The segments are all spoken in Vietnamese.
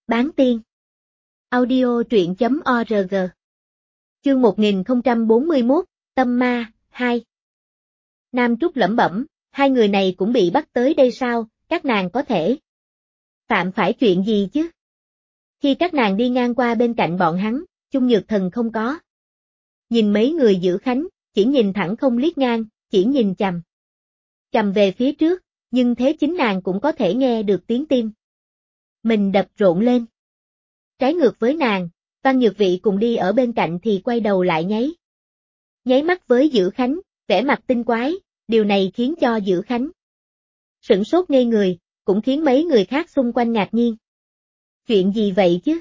Bán tiên. Audio truyện.org. Chương 1041, Tâm Ma, 2. Nam Trúc lẩm bẩm, hai người này cũng bị bắt tới đây sao, các nàng có thể phạm phải chuyện gì chứ? Khi các nàng đi ngang qua bên cạnh bọn hắn, Chung Nhược Thần không có nhìn mấy người giữ khánh, chỉ nhìn thẳng không liếc ngang, chỉ nhìn chằm về phía trước, nhưng thế chính nàng cũng có thể nghe được tiếng tim mình đập rộn lên. Trái ngược với nàng, Văn Nhược Vị cùng đi ở bên cạnh thì quay đầu lại nháy mắt với Dữ Khánh, vẻ mặt tinh quái, điều này khiến cho Dữ Khánh sửng sốt ngây người, cũng khiến mấy người khác xung quanh ngạc nhiên. Chuyện gì vậy chứ?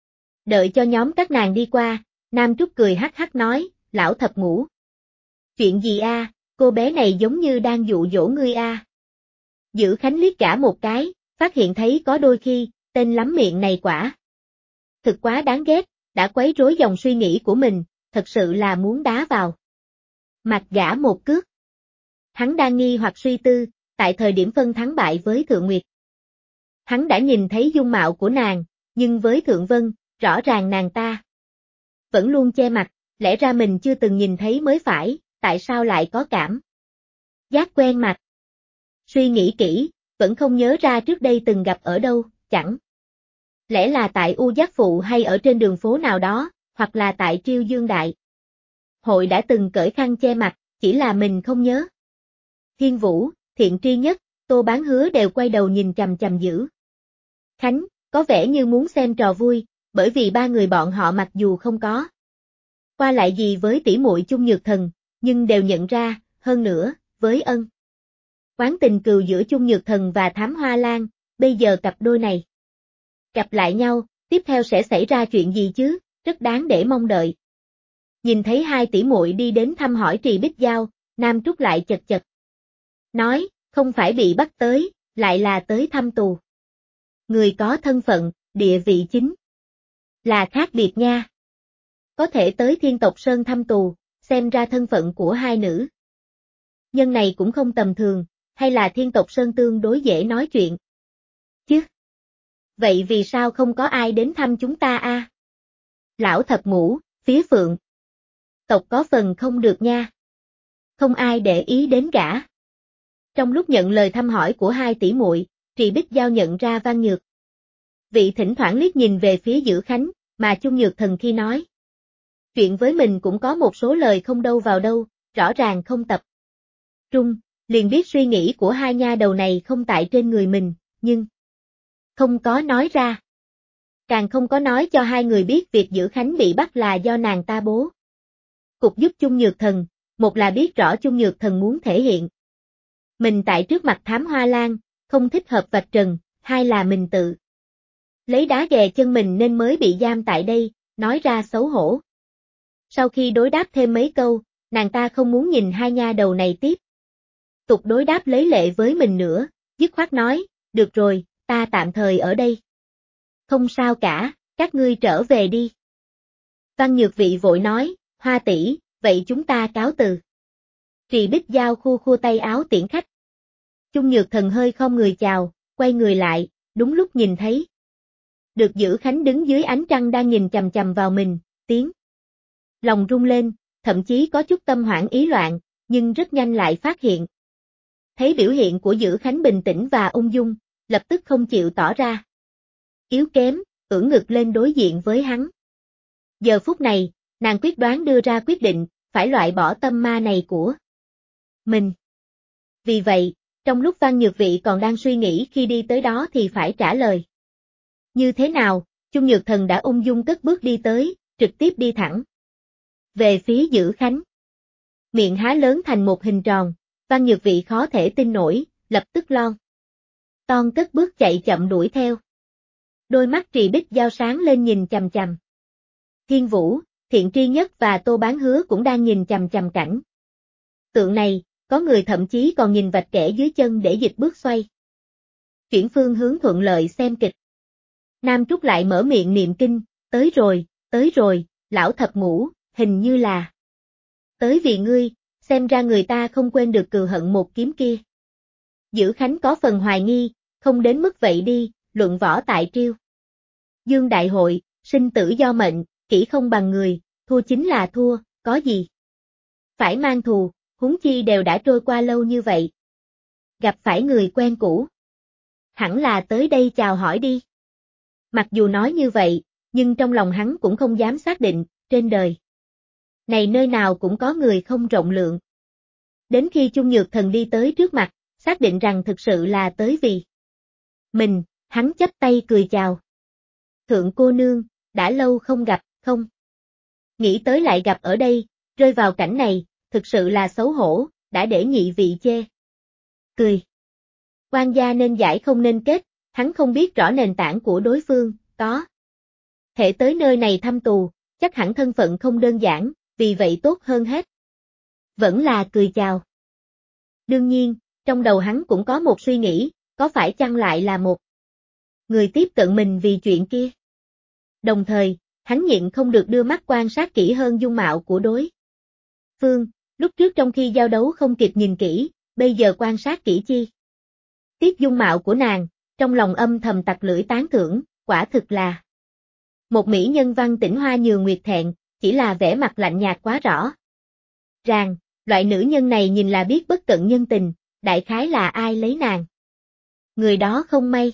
Đợi cho nhóm các nàng đi qua, Nam Trúc cười hắc hắc nói, lão thập ngũ. Chuyện gì a? Cô bé này giống như đang dụ dỗ ngươi a. Dữ Khánh liếc cả một cái, phát hiện thấy có đôi khi, tên lắm miệng này quả thực quá đáng ghét, đã quấy rối dòng suy nghĩ của mình, thật sự là muốn đá vào mặt gã một cước. Hắn đang nghi hoặc suy tư, tại thời điểm phân thắng bại với Thượng Nguyệt. Hắn đã nhìn thấy dung mạo của nàng, nhưng với Thượng Vân, rõ ràng nàng ta vẫn luôn che mặt, lẽ ra mình chưa từng nhìn thấy mới phải, tại sao lại có cảm giác quen mặt. Suy nghĩ kỹ, vẫn không nhớ ra trước đây từng gặp ở đâu, chẳng lẽ là tại U Giác Phụ hay ở trên đường phố nào đó, hoặc là tại Triêu Dương Đại Hội đã từng cởi khăn che mặt, chỉ là mình không nhớ. Thiên Vũ, Thiện Tri Nhất, Tô Bán Hứa đều quay đầu nhìn chằm Dữ Khánh, có vẻ như muốn xem trò vui, bởi vì ba người bọn họ mặc dù không có qua lại gì với tỷ muội Chung Nhược Thần, nhưng đều nhận ra, hơn nữa, với ân oán tình cừu giữa Chung Nhược Thần và Thám Hoa Lan, bây giờ cặp đôi này gặp lại nhau, tiếp theo sẽ xảy ra chuyện gì chứ, rất đáng để mong đợi. Nhìn thấy hai tỷ muội đi đến thăm hỏi Trì Bích Giao, Nam Trúc lại chật nói, không phải bị bắt tới, lại là tới thăm tù. Người có thân phận, địa vị chính là khác biệt nha. Có thể tới Thiên Tộc Sơn thăm tù, xem ra thân phận của hai nữ nhân này cũng không tầm thường, hay là Thiên Tộc Sơn tương đối dễ nói chuyện chứ? Vậy vì sao không có ai đến thăm chúng ta a? Lão thập ngũ, phía Phượng tộc có phần không được nha. Không ai để ý đến gã. Trong lúc nhận lời thăm hỏi của hai tỷ muội, Trì Bích Giao nhận ra Văn Nhược Vị thỉnh thoảng liếc nhìn về phía Dữ Khánh, mà Chung Nhược Thần khi nói chuyện với mình cũng có một số lời không đâu vào đâu, rõ ràng không tập trung, liền biết suy nghĩ của hai nha đầu này không tại trên người mình, nhưng không có nói ra. Càng không có nói cho hai người biết việc Dữ Khánh bị bắt là do nàng ta bố cục giúp Chung Nhược Thần, một là biết rõ Chung Nhược Thần muốn thể hiện mình tại trước mặt Thám Hoa Lan, không thích hợp vạch trần, hai là mình tự lấy đá ghè chân mình nên mới bị giam tại đây, nói ra xấu hổ. Sau khi đối đáp thêm mấy câu, nàng ta không muốn nhìn hai nha đầu này tiếp tục đối đáp lấy lệ với mình nữa, dứt khoát nói, được rồi, ta tạm thời ở đây. Không sao cả, các ngươi trở về đi. Văn Nhược Vị vội nói, Hoa tỷ, vậy chúng ta cáo từ. Trì Bích Giao khua tay áo tiễn khách. Chung Nhược Thần hơi khom người chào, quay người lại, đúng lúc nhìn thấy được Dữ Khánh đứng dưới ánh trăng đang nhìn chằm vào mình, tiếng lòng rung lên, thậm chí có chút tâm hoảng ý loạn, nhưng rất nhanh lại phát hiện. Thấy biểu hiện của Dữ Khánh bình tĩnh và ung dung, lập tức không chịu tỏ ra yếu kém, ưỡn ngực lên đối diện với hắn. Giờ phút này, nàng quyết đoán đưa ra quyết định, phải loại bỏ tâm ma này của mình. Vì vậy, trong lúc Văn Nhược Vị còn đang suy nghĩ khi đi tới đó thì phải trả lời như thế nào, Chung Nhược Thần đã ung dung cất bước đi tới, trực tiếp đi thẳng về phía Dữ Khánh. Miệng há lớn thành một hình tròn, Văn Nhược Vị khó thể tin nổi, lập tức lon ton cất bước chạy chậm đuổi theo. Đôi mắt Trì Bích Giao sáng lên nhìn chằm. Thiên Vũ, Thiện Tri Nhất và Tô Bán Hứa cũng đang nhìn chằm cảnh tượng này, có người thậm chí còn nhìn vạch kẻ dưới chân để dịch bước xoay. Chuyển phương hướng thuận lợi xem kịch. Nam Trúc lại mở miệng niệm kinh, tới rồi, lão thập ngũ, hình như là tới vì ngươi, xem ra người ta không quên được cừu hận một kiếm kia. Dữ Khánh có phần hoài nghi, không đến mức vậy đi, luận võ tại Triêu Dương đại hội, sinh tử do mệnh, kỹ không bằng người, thua chính là thua, có gì phải mang thù, huống chi đều đã trôi qua lâu như vậy. Gặp phải người quen cũ, hẳn là tới đây chào hỏi đi. Mặc dù nói như vậy, nhưng trong lòng hắn cũng không dám xác định, trên đời này nơi nào cũng có người không rộng lượng. Đến khi Chung Nhược Thần đi tới trước mặt, xác định rằng thực sự là tới vì mình, hắn chắp tay cười chào. Thượng cô nương, đã lâu không gặp, không nghĩ tới lại gặp ở đây, rơi vào cảnh này, thực sự là xấu hổ, đã để nhị vị chê cười. Quan gia nên giải không nên kết, hắn không biết rõ nền tảng của đối phương, có thể tới nơi này thăm tù, chắc hẳn thân phận không đơn giản, vì vậy tốt hơn hết vẫn là cười chào. Đương nhiên, trong đầu hắn cũng có một suy nghĩ, có phải chăng lại là một người tiếp cận mình vì chuyện kia. Đồng thời, hắn nhịn không được đưa mắt quan sát kỹ hơn dung mạo của đối phương, lúc trước trong khi giao đấu không kịp nhìn kỹ, bây giờ quan sát kỹ chi tiết dung mạo của nàng, trong lòng âm thầm tặc lưỡi tán thưởng, quả thực là một mỹ nhân văn tĩnh hoa nhường nguyệt thẹn, chỉ là vẻ mặt lạnh nhạt quá rõ ràng, loại nữ nhân này nhìn là biết bất cận nhân tình, đại khái là ai lấy nàng. Người đó không may.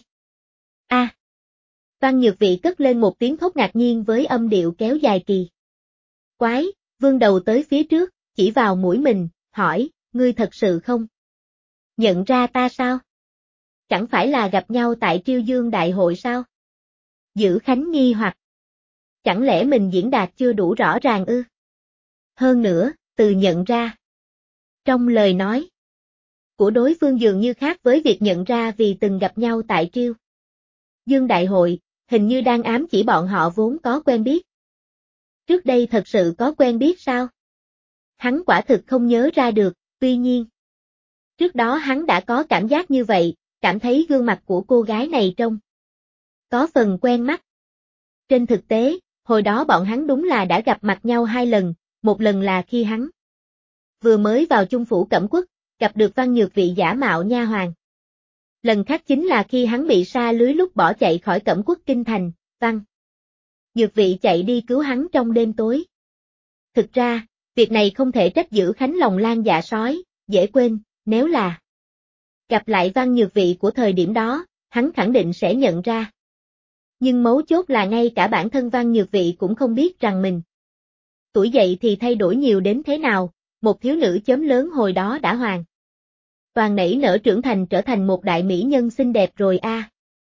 Văn Nhược Vị cất lên một tiếng thốt ngạc nhiên với âm điệu kéo dài kỳ quái, vươn đầu tới phía trước, chỉ vào mũi mình, hỏi, ngươi thật sự không nhận ra ta sao? Chẳng phải là gặp nhau tại Triêu Dương Đại hội sao? Giữ Khánh nghi hoặc. Chẳng lẽ mình diễn đạt chưa đủ rõ ràng ư? Hơn nữa, từ nhận ra trong lời nói của đối phương dường như khác với việc nhận ra vì từng gặp nhau tại Triêu Dương Đại hội, hình như đang ám chỉ bọn họ vốn có quen biết. Trước đây thật sự có quen biết sao? Hắn quả thực không nhớ ra được, tuy nhiên trước đó hắn đã có cảm giác như vậy, cảm thấy gương mặt của cô gái này trông có phần quen mắt. Trên thực tế, hồi đó bọn hắn đúng là đã gặp mặt nhau 2 lần, một lần là khi hắn vừa mới vào Chung phủ Cẩm Quốc, gặp được Văn Nhược Vị giả mạo nha hoàn. Lần khác chính là khi hắn bị sa lưới lúc bỏ chạy khỏi Cẩm Quốc kinh thành, Văn Nhược Vị chạy đi cứu hắn trong đêm tối. Thực ra, việc này không thể trách Giữ Khánh lòng lan dạ sói, dễ quên, nếu là gặp lại Văn Nhược Vị của thời điểm đó, hắn khẳng định sẽ nhận ra. Nhưng mấu chốt là ngay cả bản thân Văn Nhược Vị cũng không biết rằng mình tuổi dậy thì thay đổi nhiều đến thế nào, một thiếu nữ chớm lớn hồi đó đã hoàn toàn nảy nở trưởng thành trở thành một đại mỹ nhân xinh đẹp rồi a.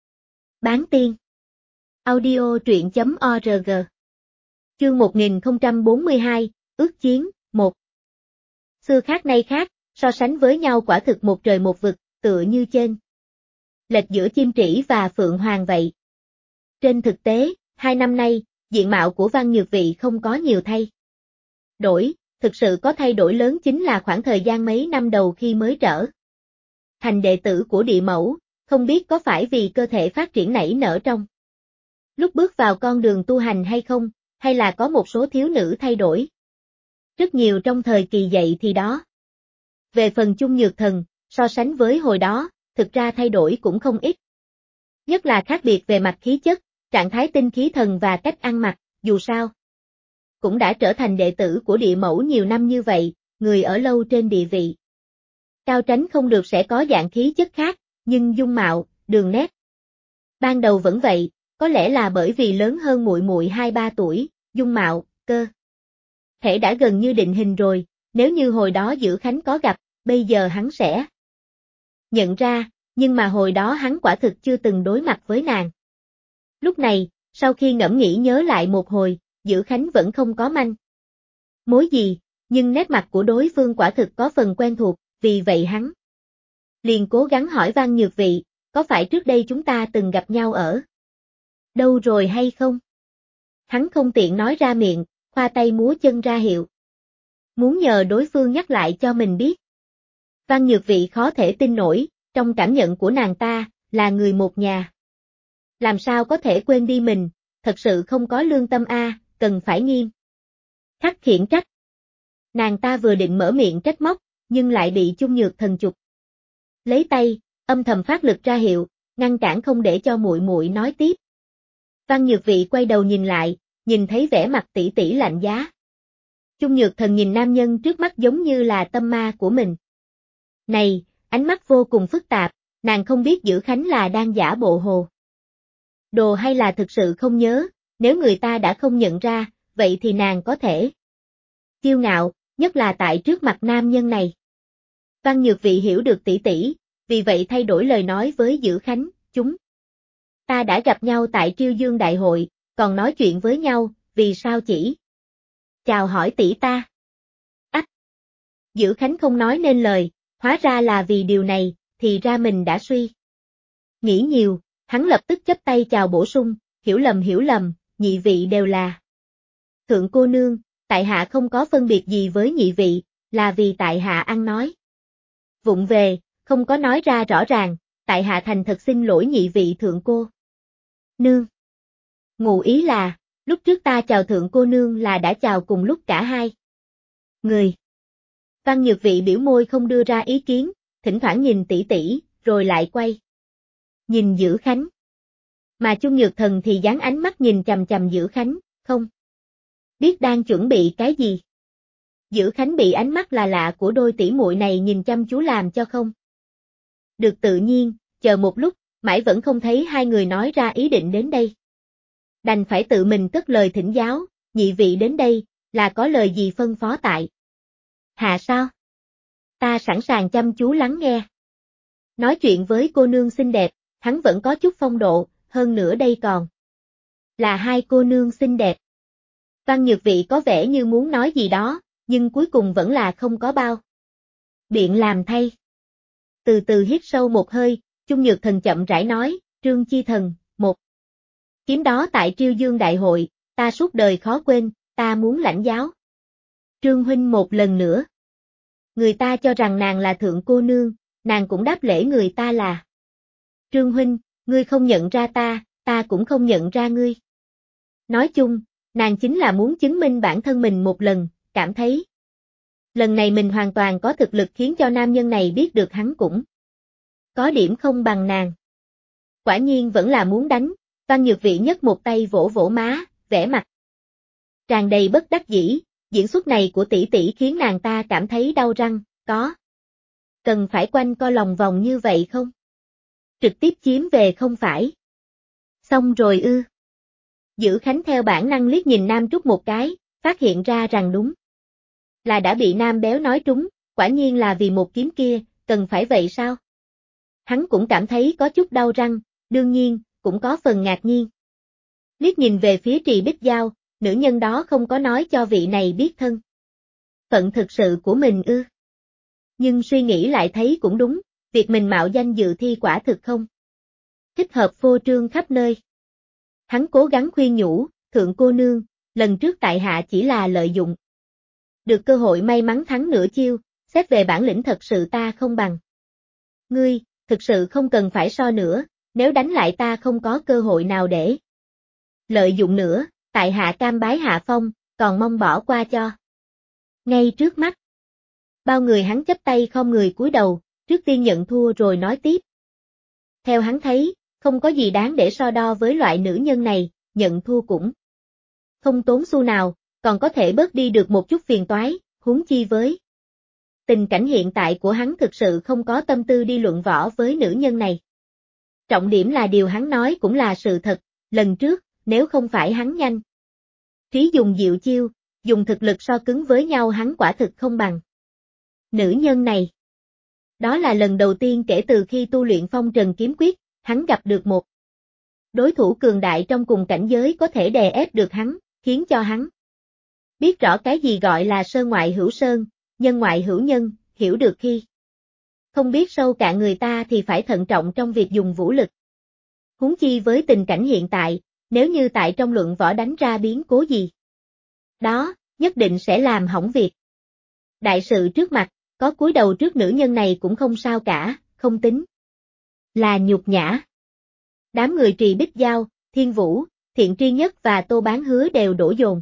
Bán tiên. Audio truyện.org. Chương 1042, ước chiến, 1. Xưa khác nay khác, so sánh với nhau quả thực một trời một vực, tựa như trên lệch giữa chim trĩ và phượng hoàng vậy. Trên thực tế, 2 năm nay, diện mạo của Văn Nhược Vị không có nhiều thay đổi, thực sự có thay đổi lớn chính là khoảng thời gian mấy năm đầu khi mới trở thành đệ tử của địa mẫu, không biết có phải vì cơ thể phát triển nảy nở trong lúc bước vào con đường tu hành hay không, hay là có một số thiếu nữ thay đổi rất nhiều trong thời kỳ dậy thì đó. Về phần Chung Nhược Thần, so sánh với hồi đó, thực ra thay đổi cũng không ít. Nhất là khác biệt về mặt khí chất, trạng thái tinh khí thần và cách ăn mặc, dù sao cũng đã trở thành đệ tử của địa mẫu nhiều năm như vậy, người ở lâu trên địa vị cao tránh không được sẽ có dạng khí chất khác, nhưng dung mạo, đường nét ban đầu vẫn vậy, có lẽ là bởi vì lớn hơn muội muội 2-3 tuổi, dung mạo, cơ thể đã gần như định hình rồi, nếu như hồi đó Giữ Khánh có gặp, bây giờ hắn sẽ nhận ra, nhưng mà hồi đó hắn quả thực chưa từng đối mặt với nàng. Lúc này, sau khi ngẫm nghĩ nhớ lại một hồi, Giữ Khánh vẫn không có manh mối gì, nhưng nét mặt của đối phương quả thực có phần quen thuộc, vì vậy hắn liền cố gắng hỏi Văn Nhược Vị, có phải trước đây chúng ta từng gặp nhau ở đâu rồi hay không? Hắn không tiện nói ra miệng, khoa tay múa chân ra hiệu. Muốn nhờ đối phương nhắc lại cho mình biết. Văn Nhược Vị khó thể tin nổi, trong cảm nhận của nàng ta, là người một nhà. Làm sao có thể quên đi mình, thật sự không có lương tâm a, cần phải nghiêm khắc khiển trách. Nàng ta vừa định mở miệng trách móc, nhưng lại bị Chung Nhược Thần chụp lấy tay, âm thầm phát lực ra hiệu, ngăn cản không để cho muội muội nói tiếp. Văn Nhược Vị quay đầu nhìn lại, nhìn thấy vẻ mặt tỷ tỷ lạnh giá. Chung Nhược Thần nhìn nam nhân trước mắt giống như là tâm ma của mình. Này, ánh mắt vô cùng phức tạp, nàng không biết Dữ Khánh là đang giả bộ hồ đồ hay là thực sự không nhớ, nếu người ta đã không nhận ra, vậy thì nàng có thể kiêu ngạo, nhất là tại trước mặt nam nhân này. Văn Nhược Vị hiểu được tỷ tỷ, vì vậy thay đổi lời nói với Dữ Khánh, chúng ta đã gặp nhau tại Triêu Dương Đại hội, còn nói chuyện với nhau, vì sao chỉ chào hỏi tỷ ta? Ách! Dữ Khánh không nói nên lời, hóa ra là vì điều này, thì ra mình đã suy nghĩ nhiều, hắn lập tức chắp tay chào bổ sung, hiểu lầm, nhị vị đều là thượng cô nương, tại hạ không có phân biệt gì với nhị vị, là vì tại hạ ăn nói vụng về, không có nói ra rõ ràng, tại hạ thành thật xin lỗi nhị vị thượng cô nương. Ngụ ý là, lúc trước ta chào thượng cô nương là đã chào cùng lúc cả hai người. Văn Nhược Vị biểu môi không đưa ra ý kiến, thỉnh thoảng nhìn tỷ tỷ, rồi lại quay nhìn Dữ Khánh. Mà Chung Nhược Thần thì dán ánh mắt nhìn chằm chằm Dữ Khánh, không biết đang chuẩn bị cái gì. Dữ Khánh bị ánh mắt là lạ của đôi tỷ muội này nhìn chăm chú làm cho không được tự nhiên, chờ một lúc, mãi vẫn không thấy hai người nói ra ý định đến đây. Đành phải tự mình cất lời thỉnh giáo, nhị vị đến đây, là có lời gì phân phó tại hạ sao? Ta sẵn sàng chăm chú lắng nghe. Nói chuyện với cô nương xinh đẹp, hắn vẫn có chút phong độ, hơn nữa đây còn là hai cô nương xinh đẹp. Văn Nhược Vị có vẻ như muốn nói gì đó, nhưng cuối cùng vẫn là không có bao biện làm thay. Từ từ hít sâu một hơi, Chung Nhược Thần chậm rãi nói, Trương Chi Thần, một kiếm đó tại Triêu Dương Đại hội, ta suốt đời khó quên, ta muốn lãnh giáo Trương huynh một lần nữa. Người ta cho rằng nàng là thượng cô nương, nàng cũng đáp lễ người ta là Trương huynh, ngươi không nhận ra ta, ta cũng không nhận ra ngươi. Nói chung, nàng chính là muốn chứng minh bản thân mình một lần, cảm thấy lần này mình hoàn toàn có thực lực khiến cho nam nhân này biết được hắn cũng có điểm không bằng nàng. Quả nhiên vẫn là muốn đánh, Văn Nhược Vị nhấc một tay vỗ vỗ má, vẻ mặt tràn đầy bất đắc dĩ, diễn xuất này của tỷ tỷ khiến nàng ta cảm thấy đau răng, có cần phải quanh co lòng vòng như vậy không? Trực tiếp chiếm về không phải xong rồi ư? Dữ Khánh theo bản năng liếc nhìn Nam Trúc một cái, phát hiện ra rằng đúng là đã bị Nam Béo nói trúng, quả nhiên là vì một kiếm kia, cần phải vậy sao? Hắn cũng cảm thấy có chút đau răng, đương nhiên, cũng có phần ngạc nhiên. Liếc nhìn về phía Trì Bích Giao, nữ nhân đó không có nói cho vị này biết thân phận thực sự của mình ư? Nhưng suy nghĩ lại thấy cũng đúng, việc mình mạo danh dự thi quả thực không thích hợp phô trương khắp nơi. Hắn cố gắng khuyên nhủ, thượng cô nương, lần trước tại hạ chỉ là lợi dụng được cơ hội may mắn thắng nửa chiêu, xét về bản lĩnh thật sự ta không bằng ngươi, thực sự không cần phải so nữa, nếu đánh lại ta không có cơ hội nào để lợi dụng nữa, tại hạ cam bái hạ phong, còn mong bỏ qua cho ngay trước mắt. Bao người hắn chắp tay khom người cúi đầu, trước tiên nhận thua rồi nói tiếp. Theo hắn thấy, không có gì đáng để so đo với loại nữ nhân này, nhận thua cũng không tốn xu nào, còn có thể bớt đi được một chút phiền toái, huống chi với tình cảnh hiện tại của hắn thực sự không có tâm tư đi luận võ với nữ nhân này. Trọng điểm là điều hắn nói cũng là sự thật, lần trước, nếu không phải hắn nhanh trí dùng diệu chiêu, dùng thực lực so cứng với nhau hắn quả thực không bằng nữ nhân này. Đó là lần đầu tiên kể từ khi tu luyện Phong Trần Kiếm Quyết, hắn gặp được một đối thủ cường đại trong cùng cảnh giới có thể đè ép được hắn, khiến cho hắn biết rõ cái gì gọi là sơn ngoại hữu sơn, nhân ngoại hữu nhân, hiểu được khi không biết sâu cạn người ta thì phải thận trọng trong việc dùng vũ lực. Huống chi với tình cảnh hiện tại, nếu như tại trong luận võ đánh ra biến cố gì đó, nhất định sẽ làm hỏng việc. Đại sự trước mặt, có cúi đầu trước nữ nhân này cũng không sao cả, không tính là nhục nhã. Đám người Trì Bích Giao, Thiên Vũ, Thiện Tri Nhất và Tô Bán Hứa đều đổ dồn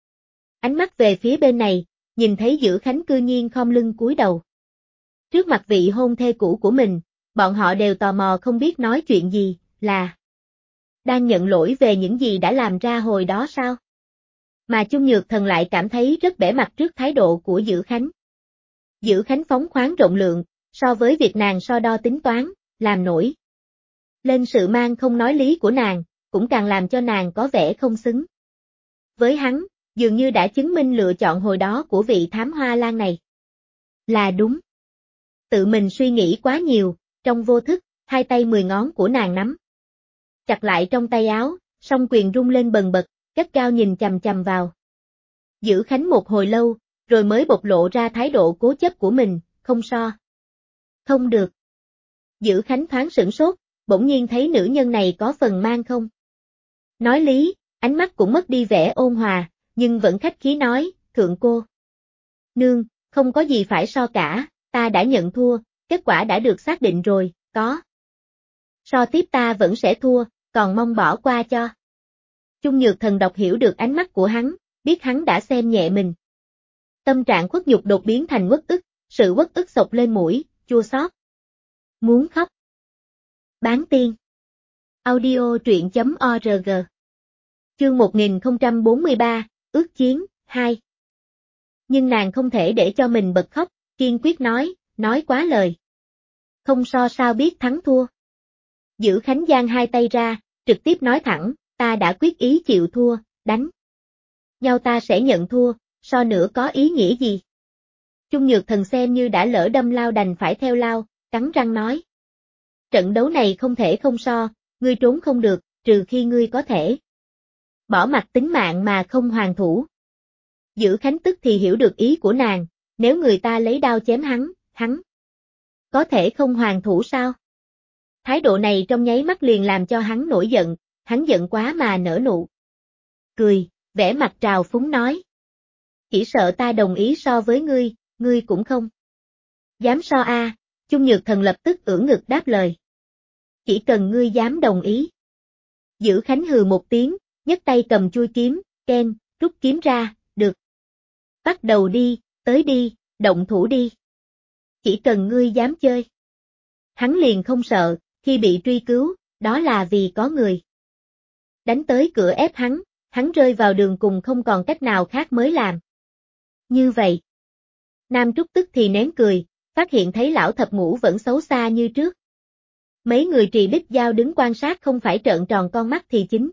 ánh mắt về phía bên này, nhìn thấy Dữ Khánh cư nhiên khom lưng cúi đầu trước mặt vị hôn thê cũ của mình, bọn họ đều tò mò không biết nói chuyện gì, là Đang nhận lỗi về những gì đã làm ra hồi đó sao? Mà Chung Nhược Thần lại cảm thấy rất bẽ mặt trước thái độ của Dữ Khánh. Dữ Khánh phóng khoáng rộng lượng, so với việc nàng so đo tính toán, làm nổi lên sự mang không nói lý của nàng, cũng càng làm cho nàng có vẻ không xứng. Với hắn, dường như đã chứng minh lựa chọn hồi đó của vị thám hoa lan này là đúng. Tự mình suy nghĩ quá nhiều, trong vô thức, hai tay 10 ngón của nàng nắm chặt lại trong tay áo, song quyền rung lên bần bật, gắt gao nhìn chằm chằm vào Dữ Khánh một hồi lâu, rồi mới bộc lộ ra thái độ cố chấp của mình, không so. Không được. Dữ Khánh thoáng sửng sốt, bỗng nhiên thấy nữ nhân này có phần mang không. Nói lý, ánh mắt cũng mất đi vẻ ôn hòa, nhưng vẫn khách khí nói, thượng cô. Nương, không có gì phải so cả, ta đã nhận thua, kết quả đã được xác định rồi, có. So tiếp ta vẫn sẽ thua, còn mong bỏ qua cho. Chung Nhược Thần đọc hiểu được ánh mắt của hắn, biết hắn đã xem nhẹ mình. Tâm trạng khuất nhục đột biến thành uất ức, sự uất ức xộc lên mũi, chua xót. Muốn khóc. Bán tiên. Audio truyện.org. Chương 1043, ước chiến, 2. Nhưng nàng không thể để cho mình bật khóc, kiên quyết nói quá lời. Không so sao biết thắng thua. Dữ Khánh giang hai tay ra, trực tiếp nói thẳng, ta đã quyết ý chịu thua, đánh nhau ta sẽ nhận thua, so nữa có ý nghĩa gì? Chung Nhược Thần xem như đã lỡ đâm lao đành phải theo lao, cắn răng nói. Trận đấu này không thể không so, ngươi trốn không được, trừ khi ngươi có thể bỏ mặc tính mạng mà không hoàn thủ. Dữ Khánh tức thì hiểu được ý của nàng, nếu người ta lấy đao chém hắn có thể không hoàn thủ sao? Thái độ này trong nháy mắt liền làm cho hắn nổi giận, hắn giận quá mà nở nụ cười, vẻ mặt trào phúng nói. Chỉ sợ ta đồng ý so với ngươi cũng không dám so a. Chung Nhược Thần lập tức ưỡn ngực đáp lời. Chỉ cần ngươi dám đồng ý. Dữ Khánh hừ một tiếng, nhấc tay cầm chuôi kiếm, rút kiếm ra, được. Bắt đầu đi, tới đi, động thủ đi. Chỉ cần ngươi dám chơi. Hắn liền không sợ, khi bị truy cứu, đó là vì có người đánh tới cửa ép hắn rơi vào đường cùng không còn cách nào khác mới làm. Như vậy. Nam Trúc tức thì nén cười, phát hiện thấy lão thập ngũ vẫn xấu xa như trước. Mấy người Trì Bích Giao đứng quan sát không phải trợn tròn con mắt thì chính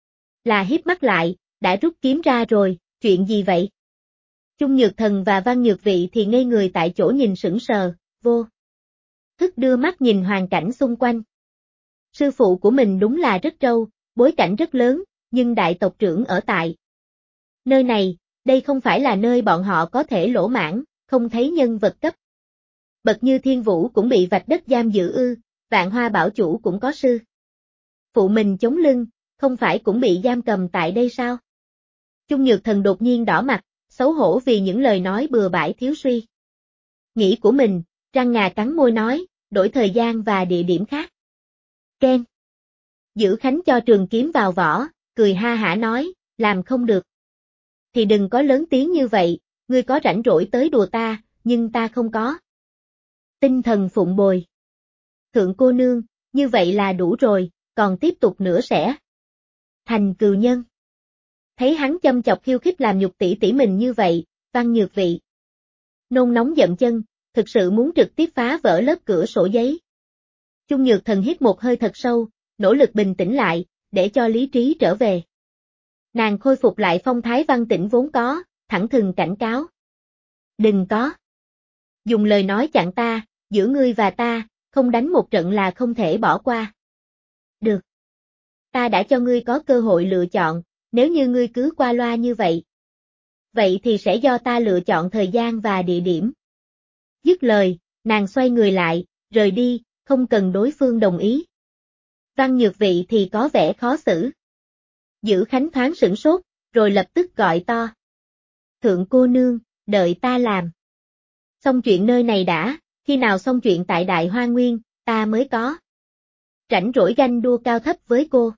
là híp mắt lại, đã rút kiếm ra rồi, chuyện gì vậy? Chung Nhược Thần và Văn Nhược Vị thì ngây người tại chỗ nhìn sững sờ, vô thức đưa mắt nhìn hoàn cảnh xung quanh. Sư phụ của mình đúng là rất trâu, bối cảnh rất lớn, nhưng đại tộc trưởng ở tại nơi này, đây không phải là nơi bọn họ có thể lỗ mãn, không thấy nhân vật cấp bậc như Thiên Vũ cũng bị vạch đất giam giữ ư, Vạn Hoa Bảo Chủ cũng có sư phụ mình chống lưng, không phải cũng bị giam cầm tại đây sao? Chung Nhược Thần đột nhiên đỏ mặt, xấu hổ vì những lời nói bừa bãi thiếu suy nghĩ của mình, răng ngà cắn môi nói, đổi thời gian và địa điểm khác. Ken. Dữ Khánh cho trường kiếm vào vỏ, cười ha hả nói, làm không được. Thì đừng có lớn tiếng như vậy, ngươi có rảnh rỗi tới đùa ta, nhưng ta không có. Tinh thần phụng bồi. Thượng cô nương, như vậy là đủ rồi, còn tiếp tục nữa sẽ thành cừu nhân. Thấy hắn châm chọc khiêu khích làm nhục tỷ tỷ mình như vậy, Văn Nhược Vị nôn nóng dậm chân, thực sự muốn trực tiếp phá vỡ lớp cửa sổ giấy. Chung Nhược Thần hít một hơi thật sâu, nỗ lực bình tĩnh lại, để cho lý trí trở về. Nàng khôi phục lại phong thái văn tĩnh vốn có, thẳng thừng cảnh cáo. Đừng có dùng lời nói chặn ta, giữa ngươi và ta, không đánh một trận là không thể bỏ qua. Được. Ta đã cho ngươi có cơ hội lựa chọn, nếu như ngươi cứ qua loa như vậy. Vậy thì sẽ do ta lựa chọn thời gian và địa điểm. Dứt lời, nàng xoay người lại, rời đi, không cần đối phương đồng ý. Văn Nhược Vị thì có vẻ khó xử. Dữ Khánh thoáng sửng sốt, rồi lập tức gọi to. Thượng cô nương, đợi ta làm. Xong chuyện nơi này đã, khi nào xong chuyện tại Đại Hoa Nguyên, ta mới có rảnh rỗi ganh đua cao thấp với cô.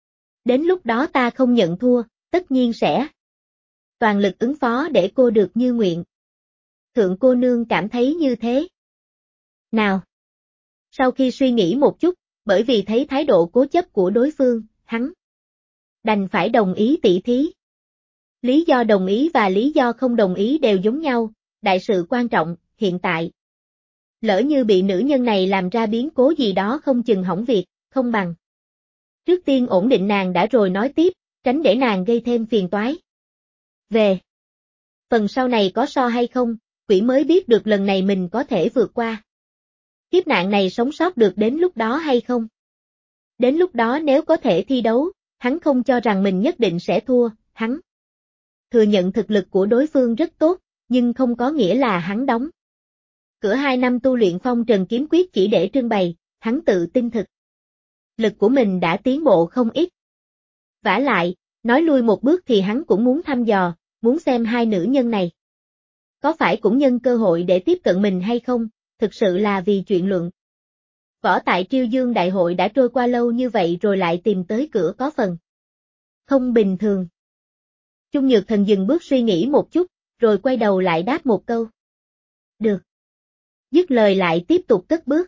Đến lúc đó ta không nhận thua, tất nhiên sẽ toàn lực ứng phó để cô được như nguyện. Thượng cô nương cảm thấy như thế nào? Sau khi suy nghĩ một chút, bởi vì thấy thái độ cố chấp của đối phương, hắn đành phải đồng ý tỉ thí. Lý do đồng ý và lý do không đồng ý đều giống nhau, đại sự quan trọng, hiện tại. Lỡ như bị nữ nhân này làm ra biến cố gì đó không chừng hỏng việc, không bằng. Trước tiên ổn định nàng đã rồi nói tiếp, tránh để nàng gây thêm phiền toái. Về phần sau này có so hay không, quỷ mới biết được lần này mình có thể vượt qua kiếp nạn này sống sót được đến lúc đó hay không. Đến lúc đó nếu có thể thi đấu, hắn không cho rằng mình nhất định sẽ thua, hắn thừa nhận thực lực của đối phương rất tốt, nhưng không có nghĩa là hắn đóng cửa 2 năm tu luyện phong trần kiếm quyết chỉ để trưng bày, hắn tự tin thực lực của mình đã tiến bộ không ít. Vả lại, nói lui một bước thì hắn cũng muốn thăm dò, muốn xem hai nữ nhân này có phải cũng nhân cơ hội để tiếp cận mình hay không, thực sự là vì chuyện luận. Võ tại Triêu Dương Đại hội đã trôi qua lâu như vậy rồi lại tìm tới cửa có phần không bình thường. Chung Nhược Thần dừng bước suy nghĩ một chút, rồi quay đầu lại đáp một câu. Được. Dứt lời lại tiếp tục cất bước.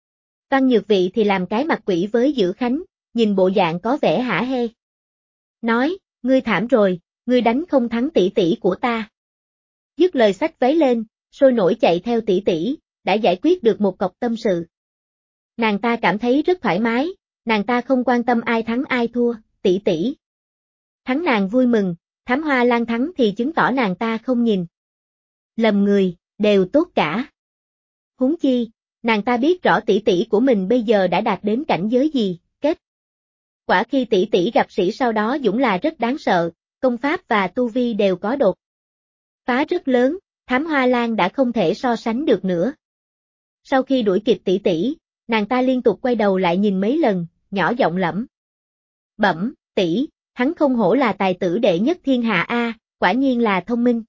Văn Nhược Vị thì làm cái mặt quỷ với Dữ Khánh, nhìn bộ dạng có vẻ hả hê. Nói, ngươi thảm rồi, ngươi đánh không thắng tỷ tỷ của ta. Dứt lời xách váy lên, sôi nổi chạy theo tỷ tỷ, đã giải quyết được một cọc tâm sự. Nàng ta cảm thấy rất thoải mái, nàng ta không quan tâm ai thắng ai thua, tỷ tỷ thắng nàng vui mừng, Thám Hoa Lan thắng thì chứng tỏ nàng ta không nhìn lầm người, đều tốt cả. Huống chi, nàng ta biết rõ tỷ tỷ của mình bây giờ đã đạt đến cảnh giới gì, kết quả khi tỷ tỷ gặp sĩ sau đó dũng là rất đáng sợ, công pháp và tu vi đều có đột phá rất lớn, Thám Hoa Lan đã không thể so sánh được nữa. Sau khi đuổi kịp tỷ tỷ, nàng ta liên tục quay đầu lại nhìn mấy lần, nhỏ giọng lẩm bẩm, tỷ, hắn không hổ là tài tử đệ nhất thiên hạ a, quả nhiên là thông minh.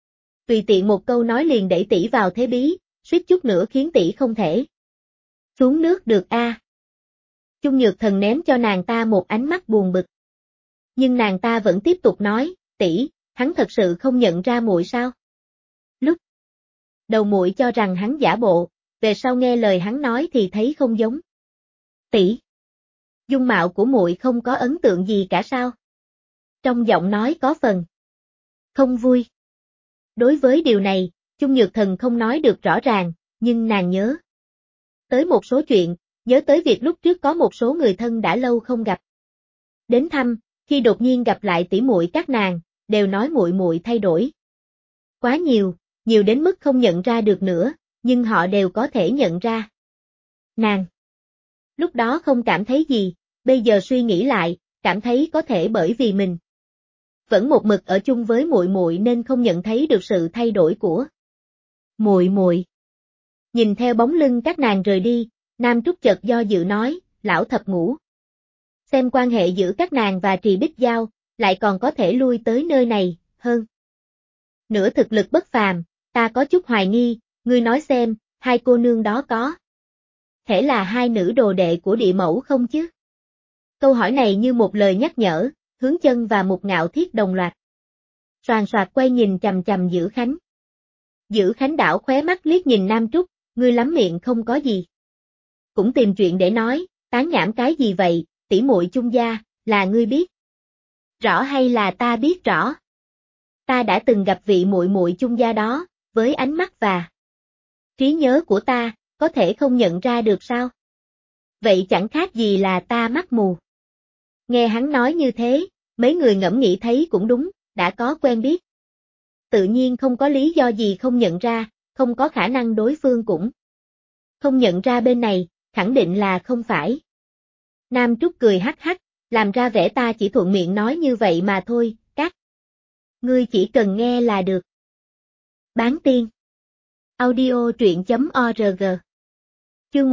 Tùy tiện một câu nói liền đẩy tỷ vào thế bí, suýt chút nữa khiến tỷ không thể xuống nước được a. Chung Nhược Thần ném cho nàng ta một ánh mắt buồn bực. Nhưng nàng ta vẫn tiếp tục nói, tỷ, hắn thật sự không nhận ra muội sao? Lúc đầu muội cho rằng hắn giả bộ, về sau nghe lời hắn nói thì thấy không giống. Tỷ, dung mạo của muội không có ấn tượng gì cả sao? Trong giọng nói có phần không vui. Đối với điều này, Chung Nhược Thần không nói được rõ ràng, nhưng nàng nhớ tới một số chuyện, nhớ tới việc lúc trước có một số người thân đã lâu không gặp đến thăm, khi đột nhiên gặp lại tỷ muội các nàng, đều nói muội muội thay đổi quá nhiều, nhiều đến mức không nhận ra được nữa, nhưng họ đều có thể nhận ra nàng. Lúc đó không cảm thấy gì, bây giờ suy nghĩ lại, cảm thấy có thể bởi vì mình vẫn một mực ở chung với muội muội nên không nhận thấy được sự thay đổi của muội muội. Nhìn theo bóng lưng các nàng rời đi, Nam Trúc chợt do dự nói, lão thập ngũ. Xem quan hệ giữa các nàng và Trì Bích Giao, lại còn có thể lui tới nơi này, hơn nữa thực lực bất phàm, ta có chút hoài nghi, ngươi nói xem, hai cô nương đó có thể là hai nữ đồ đệ của địa mẫu không chứ? Câu hỏi này như một lời nhắc nhở, Hướng Chân và Mục Ngạo Thiết đồng loạt soàn soạt quay nhìn chằm chằm Dữ Khánh. Dữ Khánh đảo khóe mắt liếc nhìn Nam Trúc, ngươi lắm miệng không có gì cũng tìm chuyện để nói, tán nhảm cái gì vậy, tỷ muội Chung gia, là ngươi biết rõ hay là ta biết rõ? Ta đã từng gặp vị muội muội Chung gia đó, với ánh mắt và trí nhớ của ta, có thể không nhận ra được sao? Vậy chẳng khác gì là ta mắt mù. Nghe hắn nói như thế, mấy người ngẫm nghĩ thấy cũng đúng, đã có quen biết. Tự nhiên không có lý do gì không nhận ra, không có khả năng đối phương cũng không nhận ra bên này, khẳng định là không phải. Nam Trúc cười hắc hắc, làm ra vẻ ta chỉ thuận miệng nói như vậy mà thôi, các ngươi chỉ cần nghe là được. Bán tiên. Audio truyện.org. Chương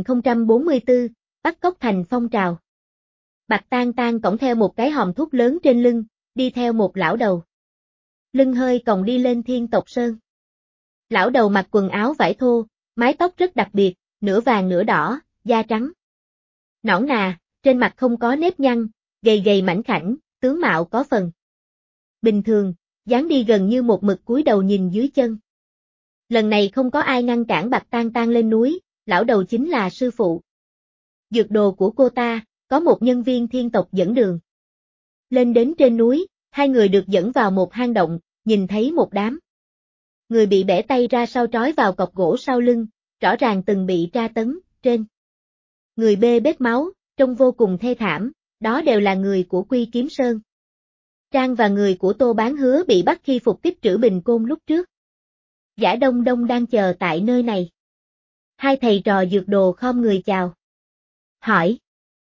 1044, bắt cóc thành phong trào. Bạch Tang Tang cõng theo một cái hòm thuốc lớn trên lưng, đi theo một lão đầu. Lưng hơi còng đi lên Thiên Tộc Sơn. Lão đầu mặc quần áo vải thô, mái tóc rất đặc biệt, nửa vàng nửa đỏ, da trắng nõn nà, trên mặt không có nếp nhăn, gầy gầy mảnh khảnh, tướng mạo có phần bình thường, dáng đi gần như một mực cúi đầu nhìn dưới chân. Lần này không có ai ngăn cản Bạch Tang Tang lên núi, lão đầu chính là sư phụ dược đồ của cô ta, có một nhân viên thiên tộc dẫn đường. Lên đến trên núi, hai người được dẫn vào một hang động, nhìn thấy một đám người bị bẻ tay ra sau trói vào cọc gỗ sau lưng, rõ ràng từng bị tra tấn, trên người bê bết máu, trông vô cùng thê thảm, đó đều là người của Quy Kiếm Sơn. Trang và người của Tô Bán Hứa bị bắt khi phục kích Trữ Bình Côn lúc trước. Giả Đông Đông đang chờ tại nơi này. Hai thầy trò dược đồ khom người chào. Hỏi.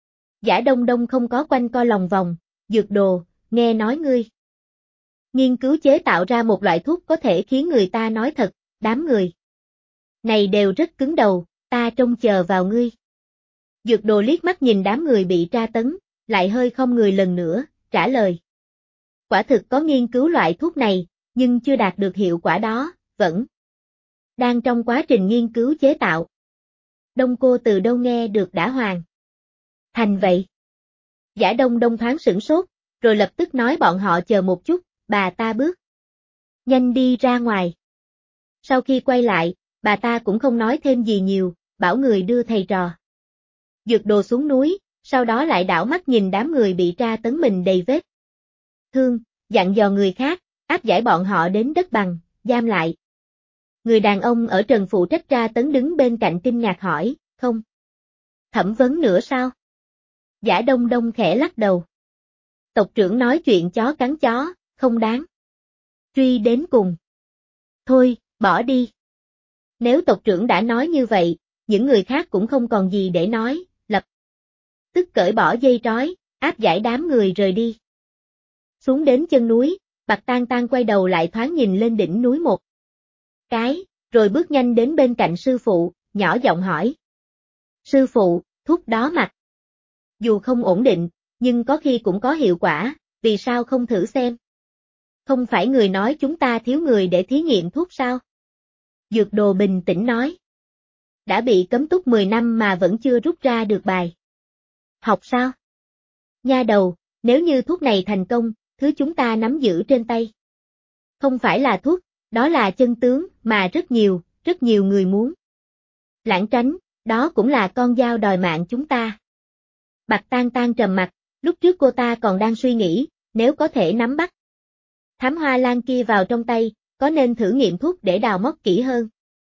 Giả Đông Đông không có quanh co lòng vòng, dược đồ, nghe nói ngươi nghiên cứu chế tạo ra một loại thuốc có thể khiến người ta nói thật, đám người này đều rất cứng đầu, ta trông chờ vào ngươi. Dược đồ liếc mắt nhìn đám người bị tra tấn, lại hơi không người lần nữa, trả lời. Quả thực có nghiên cứu loại thuốc này, nhưng chưa đạt được hiệu quả đó, vẫn đang trong quá trình nghiên cứu chế tạo. Đông cô từ đâu nghe được đã hoàn thành vậy? Giả Đông Đông thoáng sửng sốt, rồi lập tức nói bọn họ chờ một chút, bà ta bước nhanh đi ra ngoài. Sau khi quay lại, bà ta cũng không nói thêm gì nhiều, bảo người đưa thầy trò dược đồ xuống núi, sau đó lại đảo mắt nhìn đám người bị tra tấn mình đầy vết thương, dặn dò người khác, áp giải bọn họ đến đất bằng, giam lại. Người đàn ông ở trần phụ trách tra tấn đứng bên cạnh kinh ngạc hỏi, không thẩm vấn nữa sao? Giả Đông Đông khẽ lắc đầu. Tộc trưởng nói chuyện chó cắn chó, không đáng truy đến cùng. Thôi, bỏ đi. Nếu tộc trưởng đã nói như vậy, những người khác cũng không còn gì để nói, lập tức cởi bỏ dây trói, áp giải đám người rời đi. Xuống đến chân núi, Bạc Tang Tang quay đầu lại thoáng nhìn lên đỉnh núi một cái, rồi bước nhanh đến bên cạnh sư phụ, nhỏ giọng hỏi. Sư phụ, thuốc đó mặc dù không ổn định, nhưng có khi cũng có hiệu quả, vì sao không thử xem? Không phải người nói chúng ta thiếu người để thí nghiệm thuốc sao? Dược đồ bình tĩnh nói. Đã bị cấm túc 10 năm mà vẫn chưa rút ra được bài học sao? Nha đầu, nếu như thuốc này thành công, thứ chúng ta nắm giữ trên tay không phải là thuốc, đó là chân tướng mà rất nhiều người muốn lảng tránh, đó cũng là con dao đòi mạng chúng ta. Bạc Tang Tang trầm mặt, lúc trước cô ta còn đang suy nghĩ, nếu có thể nắm bắt thám hoa lan kia vào trong tay, có nên thử nghiệm thuốc để đào móc kỹ hơn